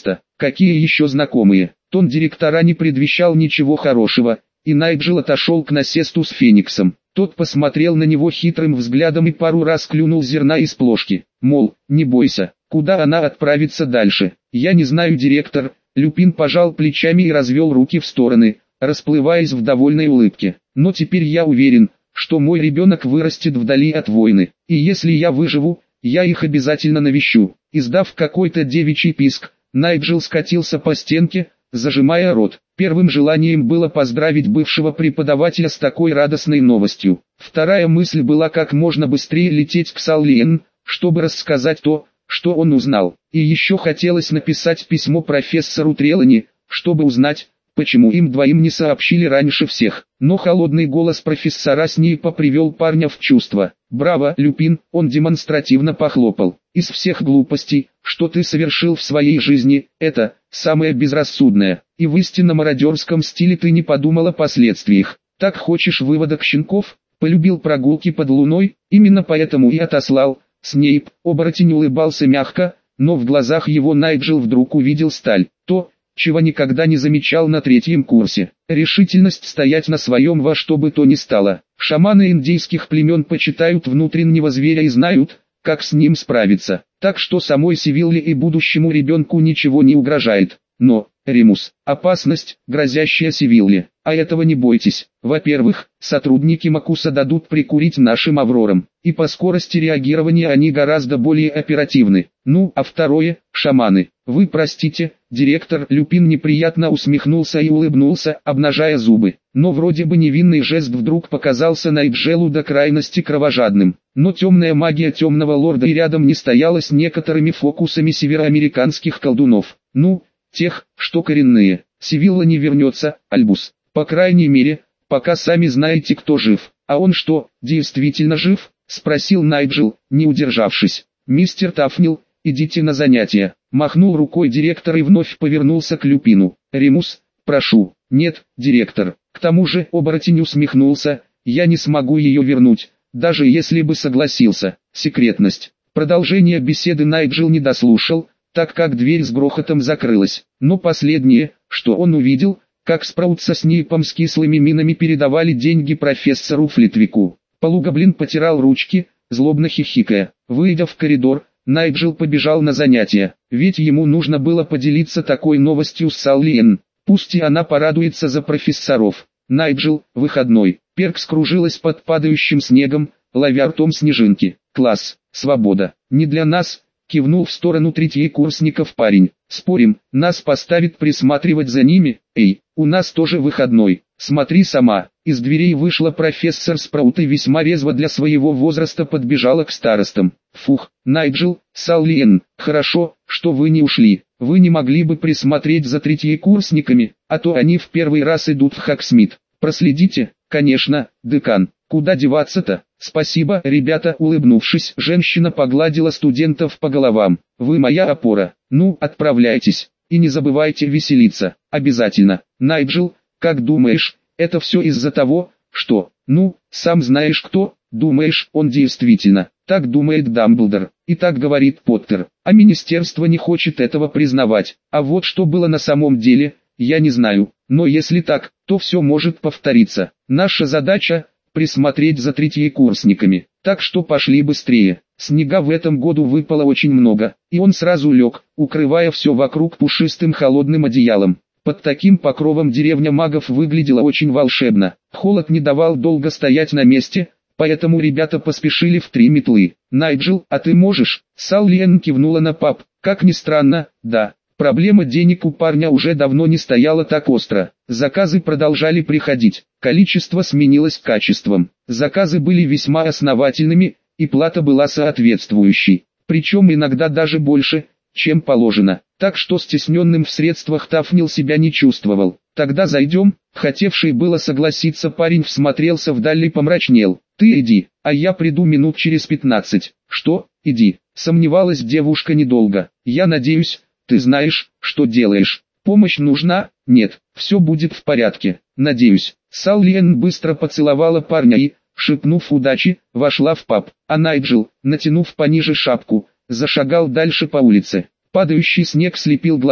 Какие еще знакомые? Тон директора не предвещал ничего хорошего, и Найджел отошел к насесту с Фениксом. Тот посмотрел на него хитрым взглядом и пару раз клюнул зерна из плошки. Мол, не бойся, куда она отправится дальше? Я не знаю, директор. Люпин пожал плечами и развел руки в стороны, расплываясь в довольной улыбке. Но теперь я уверен, что мой ребенок вырастет вдали от войны. И если я выживу, я их обязательно навещу. Издав какой-то девичий писк, Найджел скатился по стенке, зажимая рот. Первым желанием было поздравить бывшего преподавателя с такой радостной новостью. Вторая мысль была как можно быстрее лететь к Саллиен, чтобы рассказать то, что он узнал. И еще хотелось написать письмо профессору Трелани, чтобы узнать, почему им двоим не сообщили раньше всех. Но холодный голос профессора Снейпа привел парня в чувство. «Браво, Люпин!» — он демонстративно похлопал. «Из всех глупостей, что ты совершил в своей жизни, это самое безрассудное. И в истинно мародерском стиле ты не подумал о последствиях. Так хочешь выводок щенков? Полюбил прогулки под луной, именно поэтому и отослал». Снейп, оборотень, улыбался мягко, но в глазах его Найджел вдруг увидел сталь. То, чего никогда не замечал на третьем курсе. Решительность стоять на своем во что бы то ни стало. Шаманы индейских племен почитают внутреннего зверя и знают, как с ним справиться. Так что самой Сивилле и будущему ребенку ничего не угрожает. Но, Ремус, опасность, грозящая Сивилле. А этого не бойтесь. Во-первых, сотрудники Макуса дадут прикурить нашим Аврорам. И по скорости реагирования они гораздо более оперативны. Ну, а второе, шаманы. Вы простите, директор. Люпин неприятно усмехнулся и улыбнулся, обнажая зубы. Но вроде бы невинный жест вдруг показался Найджелу до крайности кровожадным. Но темная магия темного лорда и рядом не стояла с некоторыми фокусами североамериканских колдунов. Ну, тех, что коренные. Сивилла не вернется, Альбус. По крайней мере, пока сами знаете, кто жив. А он что, действительно жив? Спросил Найджел, не удержавшись. Мистер Тафнил, идите на занятия. Махнул рукой директор и вновь повернулся к Люпину. Ремус, прошу. Нет, директор. К тому же оборотень усмехнулся. Я не смогу ее вернуть, даже если бы согласился. Секретность. Продолжение беседы Найджел не дослушал, так как дверь с грохотом закрылась. Но последнее, что он увидел, как Спраут со Снейпом с кислыми минами передавали деньги профессору Флитвику. Полугоблин потирал ручки, злобно хихикая. Выйдя в коридор, Найджел побежал на занятия, ведь ему нужно было поделиться такой новостью с Саллиен. Пусть и она порадуется за профессоров. Найджел, выходной. Перкс кружилась под падающим снегом, ловя ртом снежинки. Класс, свобода. Не для нас. Кивнул в сторону третьекурсников парень. Спорим, нас поставит присматривать за ними? Эй, у нас тоже выходной. Смотри сама. Из дверей вышла профессор Спраут и весьма резво для своего возраста подбежала к старостам. Фух, Найджел, Саллиен, хорошо, что вы не ушли. Вы не могли бы присмотреть за третьекурсниками, а то они в первый раз идут в Хаксмит. Проследите, конечно, декан. Куда деваться-то? Спасибо, ребята, улыбнувшись, женщина погладила студентов по головам. Вы моя опора. Ну, отправляйтесь. И не забывайте веселиться. Обязательно. Найджел, как думаешь, это все из-за того, что, ну, сам знаешь кто? Думаешь, он действительно. Так думает Дамблдор. И так говорит Поттер. А министерство не хочет этого признавать. А вот что было на самом деле, я не знаю. Но если так, то все может повториться. Наша задача — присмотреть за третьекурсниками. Так что пошли быстрее. Снега в этом году выпало очень много, и он сразу лег, укрывая все вокруг пушистым холодным одеялом. Под таким покровом деревня магов выглядела очень волшебно. Холод не давал долго стоять на месте, поэтому ребята поспешили в 3 метлы. «Найджел, а ты можешь?» Саллиен кивнула на пап. Как ни странно, да. Проблема денег у парня уже давно не стояла так остро. Заказы продолжали приходить, количество сменилось качеством. Заказы были весьма основательными, и плата была соответствующей. Причем иногда даже больше, чем положено. Так что стесненным в средствах Тафнил себя не чувствовал. «Тогда зайдем», хотевший было согласиться парень всмотрелся вдаль и помрачнел. «Ты иди, а я приду минут через 15. «Что, иди?» Сомневалась девушка недолго. «Я надеюсь, ты знаешь, что делаешь. Помощь нужна?» «Нет, все будет в порядке, надеюсь». Саллиен быстро поцеловала парня и, шепнув удачи, вошла в паб, а Найджел, натянув пониже шапку, зашагал дальше по улице. Падающий снег слепил глаза,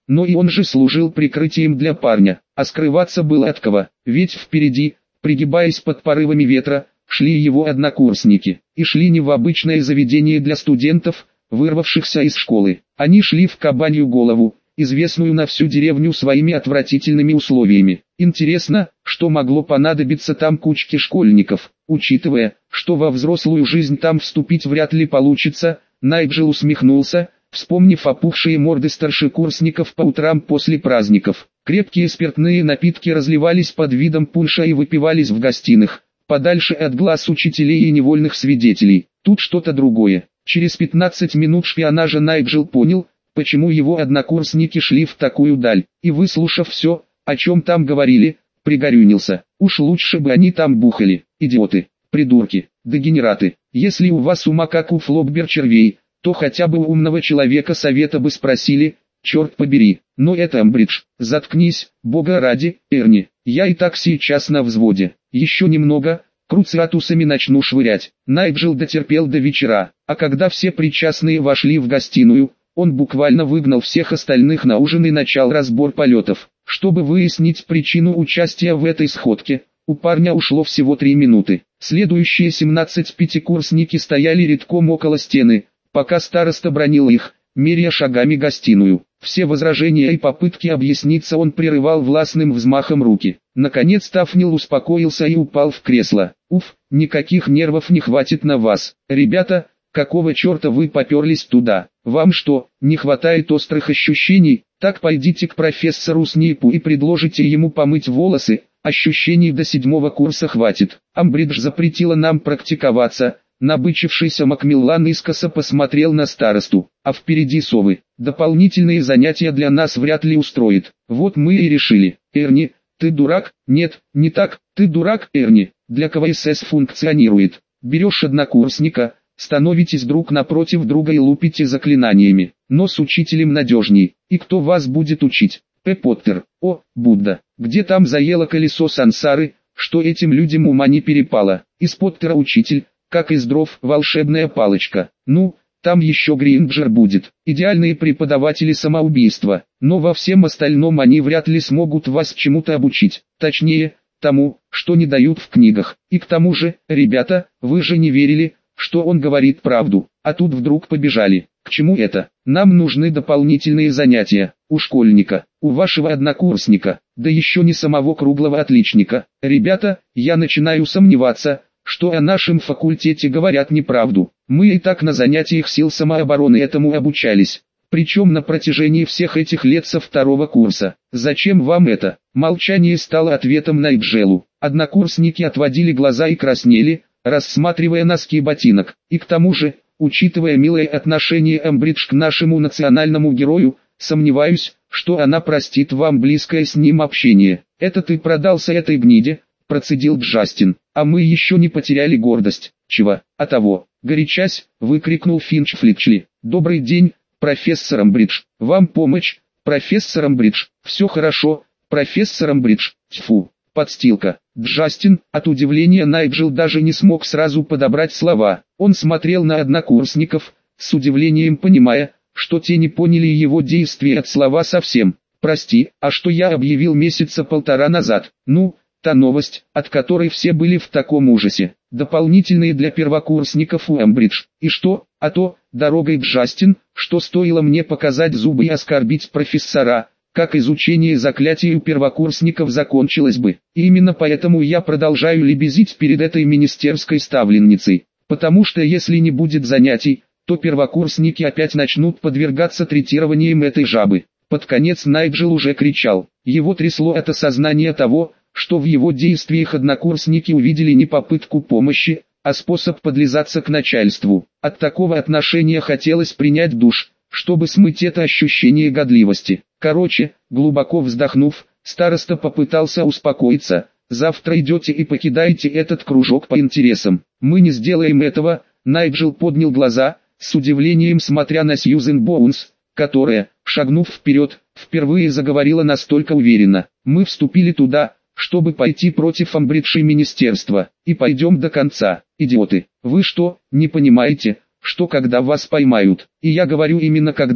но и он же служил прикрытием для парня, а скрываться было от кого, ведь впереди, пригибаясь под порывами ветра, шли его однокурсники, и шли не в обычное заведение для студентов, вырвавшихся из школы, они шли в Кабанью Голову, известную на всю деревню своими отвратительными условиями. Интересно, что могло понадобиться там кучке школьников, учитывая, что во взрослую жизнь там вступить вряд ли получится. Найджел усмехнулся, вспомнив опухшие морды старшекурсников по утрам после праздников. Крепкие спиртные напитки разливались под видом пунша и выпивались в гостиных, подальше от глаз учителей и невольных свидетелей. Тут что-то другое. Через 15 минут шпионажа Найджел понял, почему его однокурсники шли в такую даль, и выслушав все, о чем там говорили, пригорюнился. Уж лучше бы они там бухали, идиоты, придурки, дегенераты. Если у вас ума как у Флоббер червей, то хотя бы у умного человека совета бы спросили, черт побери. Но это Амбридж. Заткнись, бога ради, Эрни, я и так сейчас на взводе. Еще немного, круциатусами начну швырять. Найджел дотерпел до вечера, а когда все причастные вошли в гостиную, он буквально выгнал всех остальных на ужин и начал разбор полетов. Чтобы выяснить причину участия в этой сходке, у парня ушло всего 3 минуты. Следующие 17 пятикурсники стояли редком около стены, пока староста бранил их, меряя шагами гостиную. Все возражения и попытки объясниться он прерывал властным взмахом руки. Наконец Тафнил успокоился и упал в кресло. Уф, никаких нервов не хватит на вас. Ребята, какого черта вы поперлись туда? Вам что, не хватает острых ощущений? Так пойдите к профессору Снейпу и предложите ему помыть волосы. Ощущений до 7-го курса хватит. Амбридж запретила нам практиковаться. Набычившийся Макмиллан искоса посмотрел на старосту. А впереди совы. Дополнительные занятия для нас вряд ли устроит. Вот мы и решили. Эрни, ты дурак? Нет, не так. Ты дурак, Эрни. Для КВСС функционирует. Берешь однокурсника, становитесь друг напротив друга и лупите заклинаниями. Но с учителем надежней. И кто вас будет учить? П. Поттер. О, Будда. Где там заело колесо сансары, что этим людям ума не перепало? Из Поттера учитель, как из дров волшебная палочка. Ну, там еще Гринджер будет. Идеальные преподаватели самоубийства. Но во всем остальном они вряд ли смогут вас чему-то обучить. Точнее, тому, что не дают в книгах. И к тому же, ребята, вы же не верили, что он говорит правду. А тут вдруг побежали. К чему это? Нам нужны дополнительные занятия. У школьника, у вашего однокурсника, да еще не самого круглого отличника. Ребята, я начинаю сомневаться, что о нашем факультете говорят неправду. Мы и так на занятиях сил самообороны этому обучались. Причем на протяжении всех этих лет со 2-го курса. Зачем вам это? Молчание стало ответом Найджелу. Однокурсники отводили глаза и краснели, рассматривая носки ботинок. И к тому же, учитывая милое отношение Амбридж к нашему национальному герою, сомневаюсь, что она простит вам близкое с ним общение. Это ты продался этой гниде, процедил Джастин, а мы еще не потеряли гордость. Чего? А того. Горячась, выкрикнул Финч Флитчли. Добрый день, профессор Амбридж. Вам помощь, профессор Амбридж. Все хорошо, профессор Амбридж. Тьфу. Подстилка. Джастин, от удивления Найджел даже не смог сразу подобрать слова. Он смотрел на однокурсников, с удивлением понимая, что те не поняли его действия от слова совсем. Прости, а что я объявил месяца 1,5 назад? Ну, та новость, от которой все были в таком ужасе. Дополнительные для первокурсников у Амбридж. И что? А то, дорогой Джастин, что стоило мне показать зубы и оскорбить профессора, как изучение заклятий у первокурсников закончилось бы. И именно поэтому я продолжаю лебезить перед этой министерской ставленницей. Потому что если не будет занятий, то первокурсники опять начнут подвергаться третированиям этой жабы. Под конец Найджел уже кричал. Его трясло от осознания того, что в его действиях однокурсники увидели не попытку помощи, а способ подлизаться к начальству. От такого отношения хотелось принять душ, чтобы смыть это ощущение годливости. Короче, глубоко вздохнув, староста попытался успокоиться. Завтра идете и покидаете этот кружок по интересам. Мы не сделаем этого. Найджел поднял глаза, с удивлением смотря на Сьюзен Боунс, которая, шагнув вперед, впервые заговорила настолько уверенно. Мы вступили туда, чтобы пойти против Амбридж и министерства, и пойдем до конца. Идиоты, вы что, не понимаете, что когда вас поймают, и я говорю именно когда,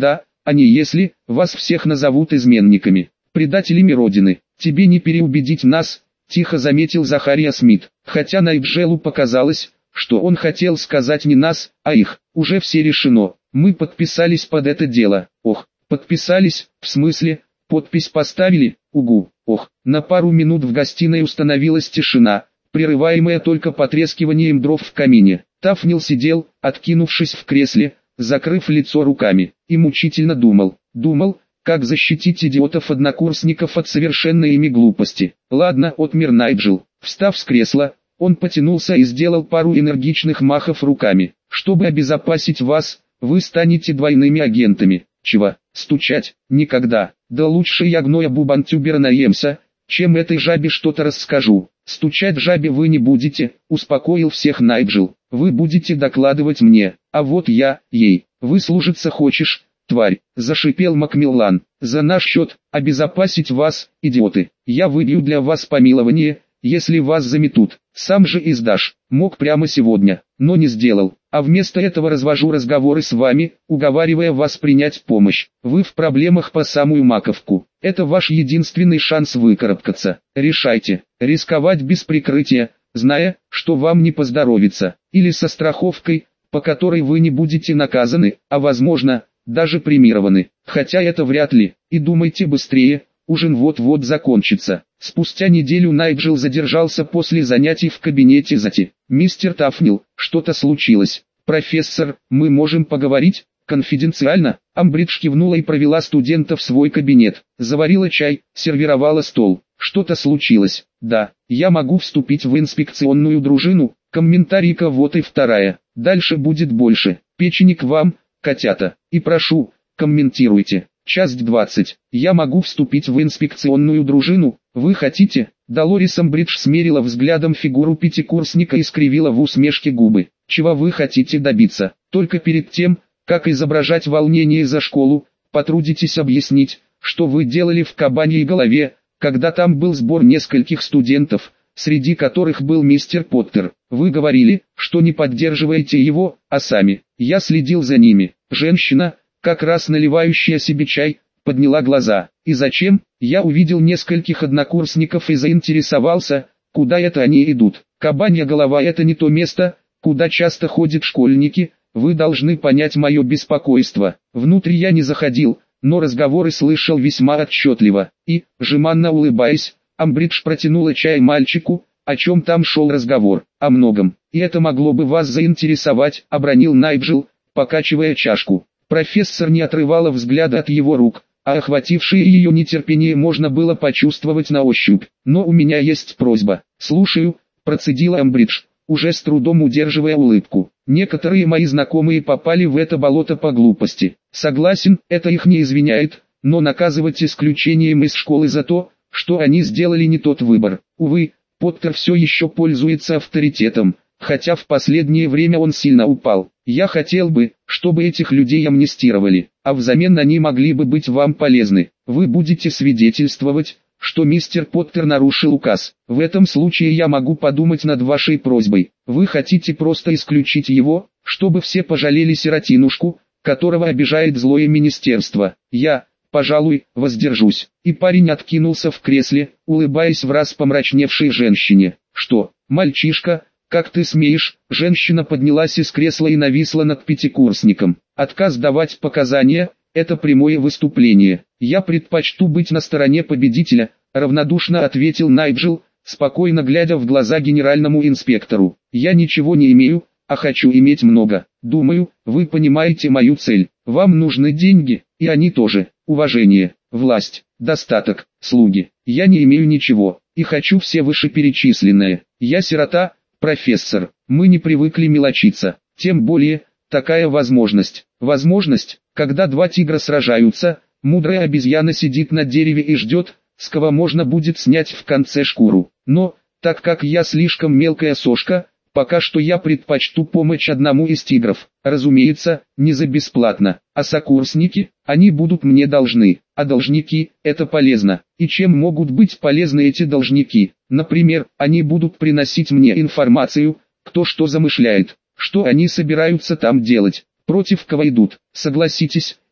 а не если вас всех назовут изменниками, предателями Родины. Тебе не переубедить нас, тихо заметил Захария Смит, хотя Найджелу показалось, что он хотел сказать не нас, а их. Уже все решено, мы подписались под это дело. Ох, подписались, в смысле, подпись поставили, угу, ох. На пару минут в гостиной установилась тишина, прерываемая только потрескиванием дров в камине. Тафнил сидел, откинувшись в кресле, закрыв лицо руками, и мучительно думал, как защитить идиотов-однокурсников от совершенной ими глупости. Ладно, отмер Найджел. Встав с кресла, он потянулся и сделал пару энергичных махов руками. Чтобы обезопасить вас, вы станете двойными агентами. Чего? Стучать? Никогда. Да лучше я гноя бубантюбера наемся, чем этой жабе что-то расскажу. Стучать жабе вы не будете, успокоил всех Найджел. Вы будете докладывать мне, а вот я, ей. Выслужиться хочешь, тварь? Зашипел Макмиллан. За наш счет, обезопасить вас, идиоты. Я выбью для вас помилование, если вас заметут. Сам же издашь. Мог прямо сегодня, но не сделал. А вместо этого развожу разговоры с вами, уговаривая вас принять помощь. Вы в проблемах по самую маковку. Это ваш единственный шанс выкарабкаться. Решайте, рисковать без прикрытия, зная, что вам не поздоровится, или со страховкой, по которой вы не будете наказаны, а возможно, даже премированы. Хотя это вряд ли. И думайте быстрее, ужин вот-вот закончится. Спустя неделю Найджел задержался после занятий в кабинете Зати. «Мистер Тафнил, что-то случилось?» «Профессор, мы можем поговорить?» «Конфиденциально?» Амбридж кивнула и провела студента в свой кабинет. Заварила чай, сервировала стол. «Что-то случилось?» «Да, я могу вступить в инспекционную дружину». Комментарийка вот и вторая. Дальше будет больше. Печени к вам, котята. И прошу, комментируйте. Часть 20. Я могу вступить в инспекционную дружину. Вы хотите? Долорис Амбридж смерила взглядом фигуру пятикурсника и скривила в усмешке губы. Чего вы хотите добиться? Только перед тем, как изображать волнение за школу, потрудитесь объяснить, что вы делали в Кабаньей голове, когда там был сбор нескольких студентов, среди которых был мистер Поттер. Вы говорили, что не поддерживаете его, а сами. Я следил за ними. Женщина, как раз наливающая себе чай, подняла глаза. И зачем? Я увидел нескольких однокурсников и заинтересовался, куда это они идут. Кабанья голова — это не то место, куда часто ходят школьники. Вы должны понять мое беспокойство. Внутрь я не заходил, но разговоры слышал весьма отчетливо. И, жеманно улыбаясь, Амбридж протянула чай мальчику. О чем там шел разговор? О многом. И это могло бы вас заинтересовать, обронил Найджел, покачивая чашку. Профессор не отрывала взгляда от его рук, а охватившее ее нетерпение можно было почувствовать на ощупь. «Но у меня есть просьба». «Слушаю», процедила Амбридж, уже с трудом удерживая улыбку. «Некоторые мои знакомые попали в это болото по глупости. Согласен, это их не извиняет, но наказывать исключением из школы за то, что они сделали не тот выбор. Увы, Поттер все еще пользуется авторитетом, хотя в последнее время он сильно упал. Я хотел бы, чтобы этих людей амнистировали, а взамен они могли бы быть вам полезны. Вы будете свидетельствовать, что мистер Поттер нарушил указ. В этом случае я могу подумать над вашей просьбой. Вы хотите просто исключить его, чтобы все пожалели сиротинушку, которого обижает злое министерство. Я, пожалуй, воздержусь». И парень откинулся в кресле, улыбаясь враз помрачневшей женщине. «Что, мальчишка, как ты смеешь?» Женщина поднялась из кресла и нависла над пятикурсником. «Отказ давать показания – это прямое выступление. Я предпочту быть на стороне победителя», – равнодушно ответил Найджел, спокойно глядя в глаза генеральному инспектору. «Я ничего не имею, а хочу иметь много. Думаю, вы понимаете мою цель. Вам нужны деньги, и они тоже, уважение, власть, достаток, слуги. Я не имею ничего, и хочу все вышеперечисленное. Я сирота, профессор. Мы не привыкли мелочиться, тем более, такая возможность. Возможность, когда два тигра сражаются, мудрая обезьяна сидит на дереве и ждет, с кого можно будет снять в конце шкуру. Но, так как я слишком мелкая сошка, пока что я предпочту помочь одному из тигров. Разумеется, не за бесплатно. А сокурсники, они будут мне должны. А должники, это полезно. И чем могут быть полезны эти должники? Например, они будут приносить мне информацию, кто что замышляет, что они собираются там делать, против кого идут. Согласитесь,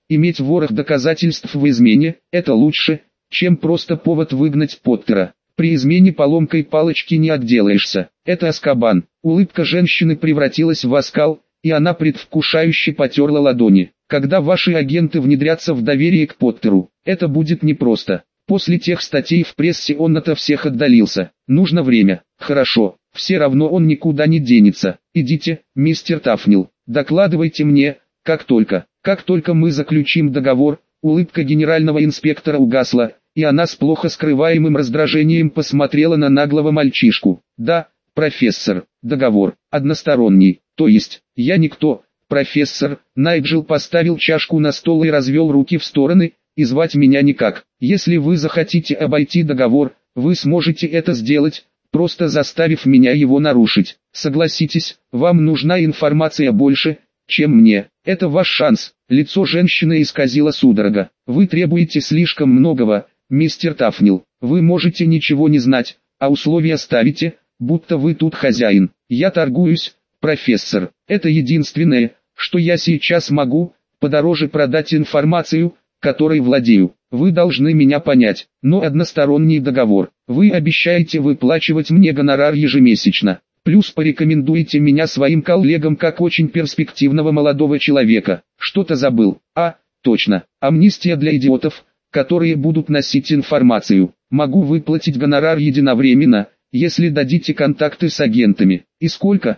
Иметь ворох доказательств в измене – это лучше, чем просто повод выгнать Поттера. При измене поломкой палочки не отделаешься. Это Азкабан. Улыбка женщины превратилась в оскал, и она предвкушающе потерла ладони. Когда ваши агенты внедрятся в доверие к Поттеру, это будет непросто. После тех статей в прессе он ото всех отдалился. Нужно время. Хорошо, все равно он никуда не денется. Идите, мистер Тафнил, докладывайте мне, как только мы заключим договор. Улыбка генерального инспектора угасла, и она с плохо скрываемым раздражением посмотрела на наглого мальчишку. Да, профессор, договор, односторонний, то есть, я никто. Профессор, Найджел поставил чашку на стол и развел руки в стороны, и звать меня никак. Если вы захотите обойти договор, вы сможете это сделать, просто заставив меня его нарушить. Согласитесь, вам нужна информация больше, чем мне. Это ваш шанс. Лицо женщины исказило судорога. Вы требуете слишком многого, мистер Тафнил. Вы можете ничего не знать, а условия ставите, будто вы тут хозяин. Я торгуюсь, профессор. Это единственное, что я сейчас могу, подороже продать информацию, которой владею. Вы должны меня понять, но односторонний договор. Вы обещаете выплачивать мне гонорар ежемесячно. Плюс порекомендуете меня своим коллегам как очень перспективного молодого человека. Что-то забыл. Точно. Амнистия для идиотов, которые будут носить информацию. Могу выплатить гонорар единовременно, если дадите контакты с агентами. И сколько?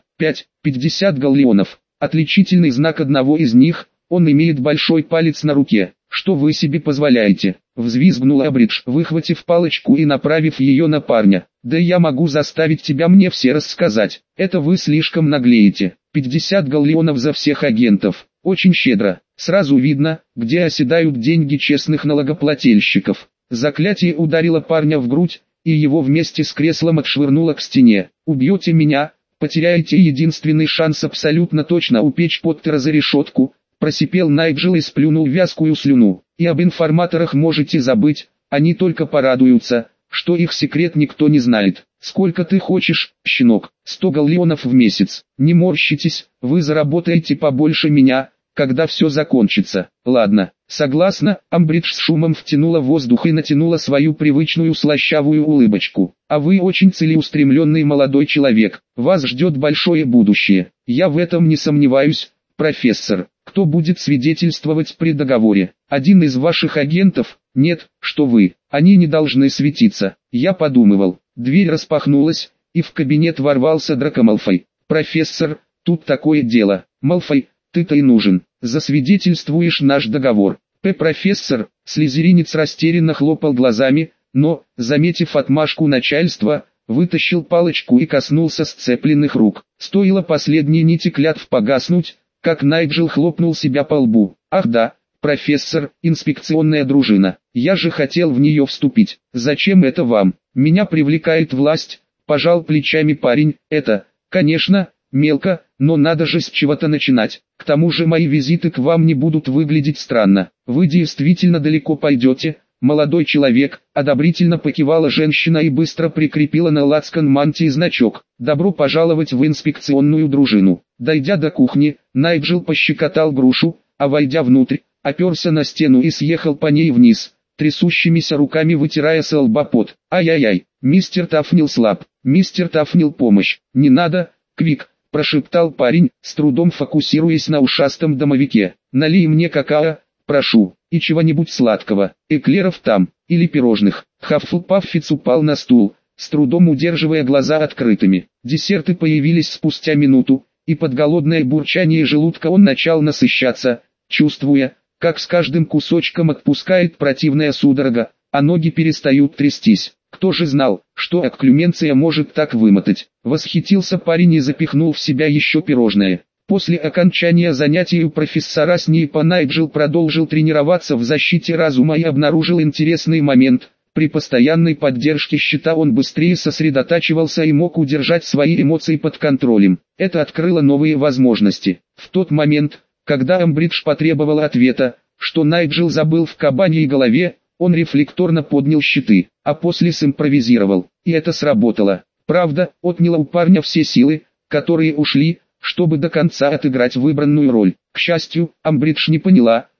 50 галлеонов. Отличительный знак одного из них, он имеет большой палец на руке. Что вы себе позволяете? Взвизгнул Абридж, выхватив палочку и направив ее на парня. Да я могу заставить тебя мне все рассказать. Это вы слишком наглеете. 50 галлеонов за всех агентов. Очень щедро. Сразу видно, где оседают деньги честных налогоплательщиков. Заклятие ударило парня в грудь, и его вместе с креслом отшвырнуло к стене. Убьете меня, потеряете единственный шанс абсолютно точно упечь Поттера за решетку. Просипел Найджел и сплюнул вязкую слюну. И об информаторах можете забыть, они только порадуются, что их секрет никто не знает. Сколько ты хочешь, щенок? 100 галлеонов в месяц. Не морщитесь, вы заработаете побольше меня, когда все закончится. Ладно, согласна. Амбридж с шумом втянула воздух и натянула свою привычную слащавую улыбочку. А вы очень целеустремленный молодой человек. Вас ждет большое будущее. Я в этом не сомневаюсь, профессор. Кто будет свидетельствовать при договоре? Один из ваших агентов? Нет, что вы. Они не должны светиться. Я подумывал. Дверь распахнулась, и в кабинет ворвался Драко Малфой. Профессор, тут такое дело. Малфой, ты-то и нужен. Засвидетельствуешь наш договор. Профессор, слизеринец растерянно хлопал глазами, но, заметив отмашку начальства, вытащил палочку и коснулся сцепленных рук. Стоило последней нити клятв погаснуть, как Найджел хлопнул себя по лбу. Ах да, профессор, инспекционная дружина. Я же хотел в нее вступить. Зачем это вам? Меня привлекает власть, пожал плечами парень. Это, конечно, мелко, но надо же с чего-то начинать. К тому же мои визиты к вам не будут выглядеть странно. Вы действительно далеко пойдете, молодой человек. Одобрительно покивала женщина и быстро прикрепила на лацкан мантии значок. Добро пожаловать в инспекционную дружину. Дойдя до кухни, Найджел пощекотал грушу, а войдя внутрь, оперся на стену и съехал по ней вниз, трясущимися руками вытирая со лба пот. Ай-яй-яй, мистер Тафнил слаб, мистер Тафнил помощь. Не надо, Квик, прошептал парень, с трудом фокусируясь на ушастом домовике. Налей мне какао, прошу, и чего-нибудь сладкого, эклеров там, или пирожных. Хаффлпаффиц упал на стул, с трудом удерживая глаза открытыми. Десерты появились спустя минуту, и под голодное бурчание желудка он начал насыщаться, чувствуя, как с каждым кусочком отпускает противная судорога, а ноги перестают трястись. Кто же знал, что окклюменция может так вымотать? Восхитился парень и запихнул в себя еще пирожное. После окончания занятий у профессора Снейпа Найджел продолжил тренироваться в защите разума и обнаружил интересный момент. При постоянной поддержке щита он быстрее сосредотачивался и мог удержать свои эмоции под контролем. Это открыло новые возможности. В тот момент, когда Амбридж потребовал ответа, что Найджел забыл в кабаньей голове, он рефлекторно поднял щиты, а после симпровизировал. И это сработало. Правда, отняло у парня все силы, которые ушли, чтобы до конца отыграть выбранную роль. К счастью, Амбридж не поняла,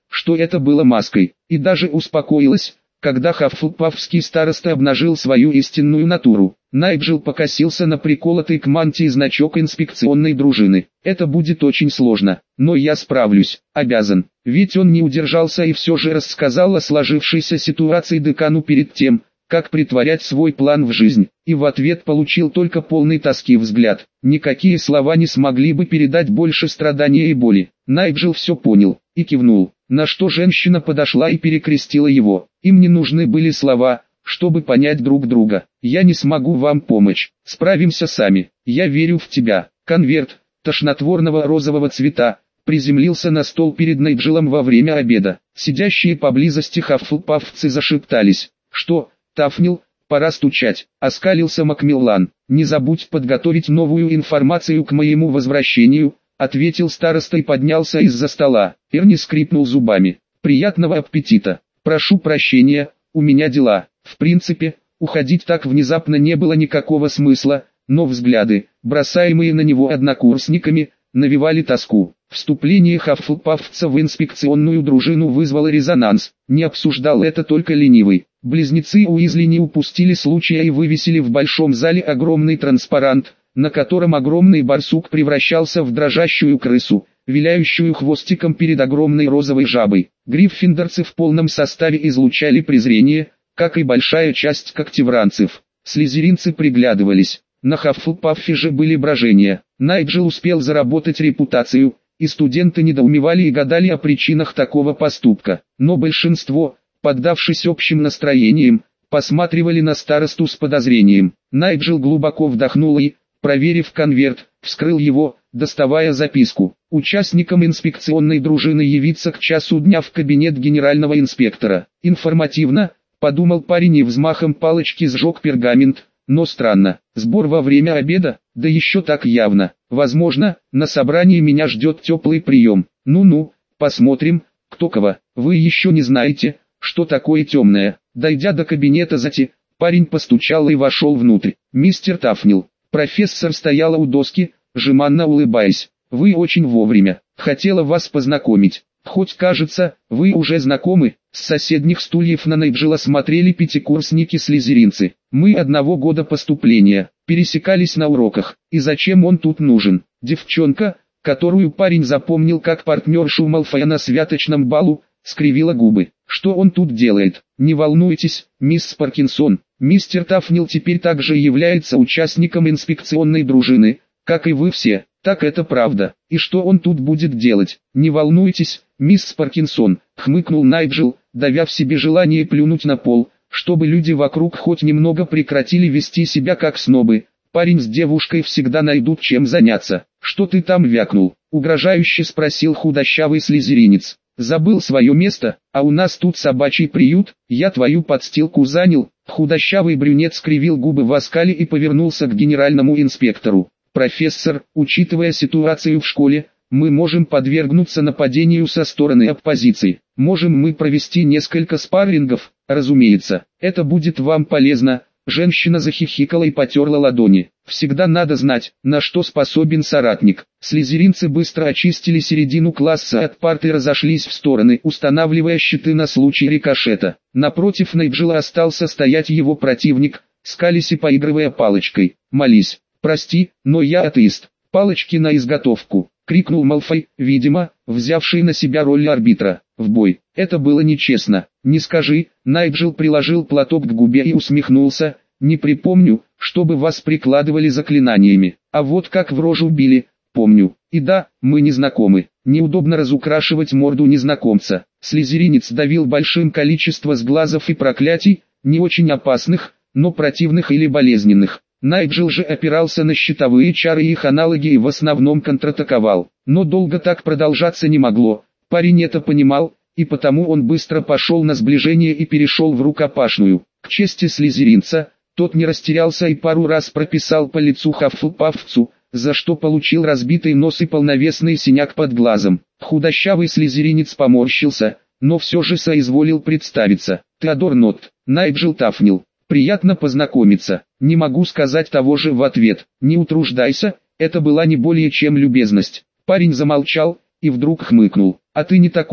что это было маской, и даже успокоилась, когда хаффлпафский староста обнажил свою истинную натуру. Найджел покосился на приколотый к мантии значок инспекционной дружины. «Это будет очень сложно, но я справлюсь, обязан». Ведь он не удержался и все же рассказал о сложившейся ситуации декану перед тем, как притворять свой план в жизнь, и в ответ получил только полный тоски взгляд. Никакие слова не смогли бы передать больше страдания и боли. Найджел все понял и кивнул, на что женщина подошла и перекрестила его. Им не нужны были слова, чтобы понять друг друга. «Я не смогу вам помочь, справимся сами, я верю в тебя». Конверт, тошнотворного розового цвета, приземлился на стол перед Найджелом во время обеда. Сидящие поблизости хаффлпафцы зашептались. «Что, Тафнил, пора стучать», — оскалился Макмиллан. «Не забудь подготовить новую информацию к моему возвращению», — ответил староста и поднялся из-за стола. Эрни скрипнул зубами. «Приятного аппетита. Прошу прощения, у меня дела». В принципе, уходить так внезапно не было никакого смысла, но взгляды, бросаемые на него однокурсниками, навевали тоску. Вступление хаффлпафца в инспекционную дружину вызвало резонанс. Не обсуждал это только ленивый. Близнецы Уизли не упустили случая и вывесили в большом зале огромный транспарант, на котором огромный барсук превращался в дрожащую крысу, виляющую хвостиком перед огромной розовой жабой. Гриффиндорцы в полном составе излучали презрение, как и большая часть когтевранцев. Слизеринцы приглядывались. На Хаффлпаффе же были брожения. Найджел успел заработать репутацию, и студенты недоумевали и гадали о причинах такого поступка. Но большинство, поддавшись общим настроениям, посматривали на старосту с подозрением. Найджел глубоко вдохнул и, проверив конверт, вскрыл его, доставая записку. Участникам инспекционной дружины явиться к часу дня в кабинет генерального инспектора. Информативно, подумал парень и взмахом палочки сжег пергамент. Но странно, сбор во время обеда, да еще так явно. Возможно, на собрании меня ждет теплый прием. Ну-ну, посмотрим, кто кого. Вы еще не знаете, что такое темное. Дойдя до кабинета Зати, парень постучал и вошел внутрь. «Мистер Тафнил». Профессор стояла у доски, жеманно улыбаясь. «Вы очень вовремя. Хотела вас познакомить. Хоть кажется, вы уже знакомы». С соседних стульев на Найджела смотрели пятикурсники-слизеринцы. «Мы одного года поступления, пересекались на уроках. И зачем он тут нужен?» Девчонка, которую парень запомнил как партнершу Малфоя на святочном балу, скривила губы. «Что он тут делает?» «Не волнуйтесь, мисс Паркинсон, мистер Тафнил теперь также является участником инспекционной дружины, как и вы все». «Так это правда. И что он тут будет делать?» «Не волнуйтесь, мисс Паркинсон», — хмыкнул Найджел, давя в себе желание плюнуть на пол, чтобы люди вокруг хоть немного прекратили вести себя как снобы. Парень с девушкой всегда найдут чем заняться. «Что ты там вякнул?» — угрожающе спросил худощавый слизеринец. «Забыл свое место, а у нас тут собачий приют, я твою подстилку занял». Худощавый брюнет скривил губы в оскале и повернулся к генеральному инспектору. «Профессор, учитывая ситуацию в школе, мы можем подвергнуться нападению со стороны оппозиции. Можем мы провести несколько спаррингов?» «Разумеется, это будет вам полезно». Женщина захихикала и потерла ладони. «Всегда надо знать, на что способен соратник». Слизеринцы быстро очистили середину класса от парты и разошлись в стороны, устанавливая щиты на случай рикошета. Напротив Найджела остался стоять его противник, скалясь и поигрывая палочкой. «Молись. Прости, но я атеист. Палочки на изготовку», — крикнул Малфой, видимо, взявший на себя роль арбитра. «В бой. Это было нечестно». «Не скажи», — Найджел приложил платок к губе и усмехнулся. «Не припомню, чтобы вас прикладывали заклинаниями. А вот как в рожу били, помню. И да, мы не знакомы. Неудобно разукрашивать морду незнакомца». Слизеринец давил большим количеством сглазов и проклятий, не очень опасных, но противных или болезненных. Найджел же опирался на щитовые чары и их аналоги и в основном контратаковал. Но долго так продолжаться не могло. Парень это понимал, и потому он быстро пошел на сближение и перешел в рукопашную. К чести слизеринца, тот не растерялся и пару раз прописал по лицу Хаффлпафцу, за что получил разбитый нос и полновесный синяк под глазом. Худощавый слизеринец поморщился, но все же соизволил представиться. «Теодор Нотт, Найджел Тафнил. Приятно познакомиться». «Не могу сказать того же в ответ». «Не утруждайся, это была не более чем любезность». Парень замолчал и вдруг хмыкнул. «А ты не такой,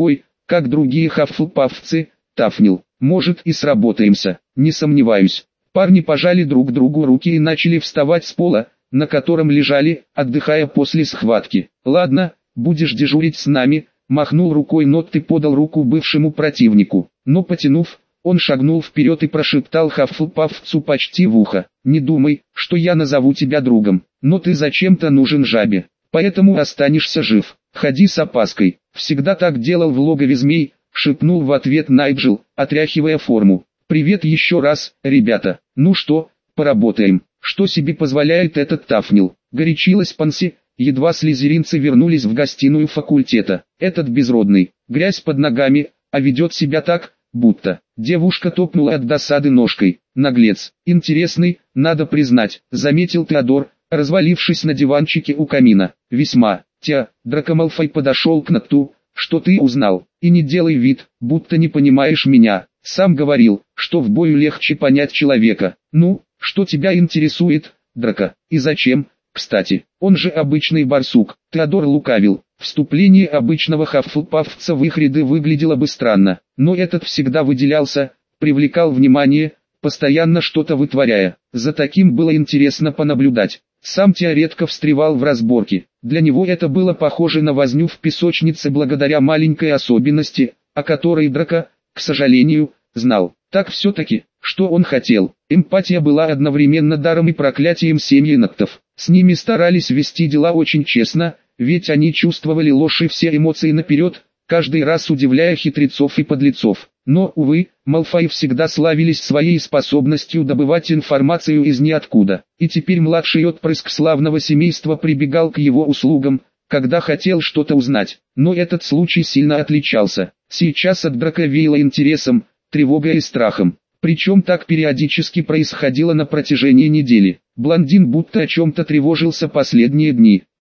как другие хаффлпаффцы, Тафнил. Может и сработаемся, не сомневаюсь. Парни пожали друг другу руки и начали вставать с пола, на котором лежали, отдыхая после схватки. «Ладно, будешь дежурить с нами», махнул рукой Нот и подал руку бывшему противнику. Но потянув, он шагнул вперед и прошептал Хаффлпаффцу почти в ухо: «Не думай, что я назову тебя другом, но ты зачем-то нужен жабе, поэтому останешься жив. Ходи с опаской». «Всегда так делал в логове змей», шепнул в ответ Найджел, отряхивая форму. «Привет еще раз, ребята. Ну что, поработаем?» «Что себе позволяет этот Тафнил?» Горячилась Панси, едва слизеринцы вернулись в гостиную факультета. «Этот безродный, грязь под ногами, а ведет себя так, будто...» Девушка топнула от досады ножкой. «Наглец, интересный, надо признать», заметил Теодор, развалившись на диванчике у камина. «Весьма. Драко Малфой подошел к Ноту. «Что ты узнал? И не делай вид, будто не понимаешь меня. Сам говорил, что в бою легче понять человека. Ну, что тебя интересует, Драко, и зачем? Кстати, он же обычный барсук». Теодор лукавил. Вступление обычного хаффлпаффца в их ряды выглядело бы странно, но этот всегда выделялся, привлекал внимание, постоянно что-то вытворяя. За таким было интересно понаблюдать. Сам Тео редко встревал в разборки. Для него это было похоже на возню в песочнице благодаря маленькой особенности, о которой Драко, к сожалению, знал. Так все-таки, что он хотел. Эмпатия была одновременно даром и проклятием семьи Ноктов. С ними старались вести дела очень честно, ведь они чувствовали ложь и все эмоции наперед, каждый раз удивляя хитрецов и подлецов. Но, увы, Малфои всегда славились своей способностью добывать информацию из ниоткуда. И теперь младший отпрыск славного семейства прибегал к его услугам, когда хотел что-то узнать. Но этот случай сильно отличался. Сейчас от Драко веяло интересом, тревогой и страхом. Причем так периодически происходило на протяжении недели. Блондин будто о чем-то тревожился последние дни.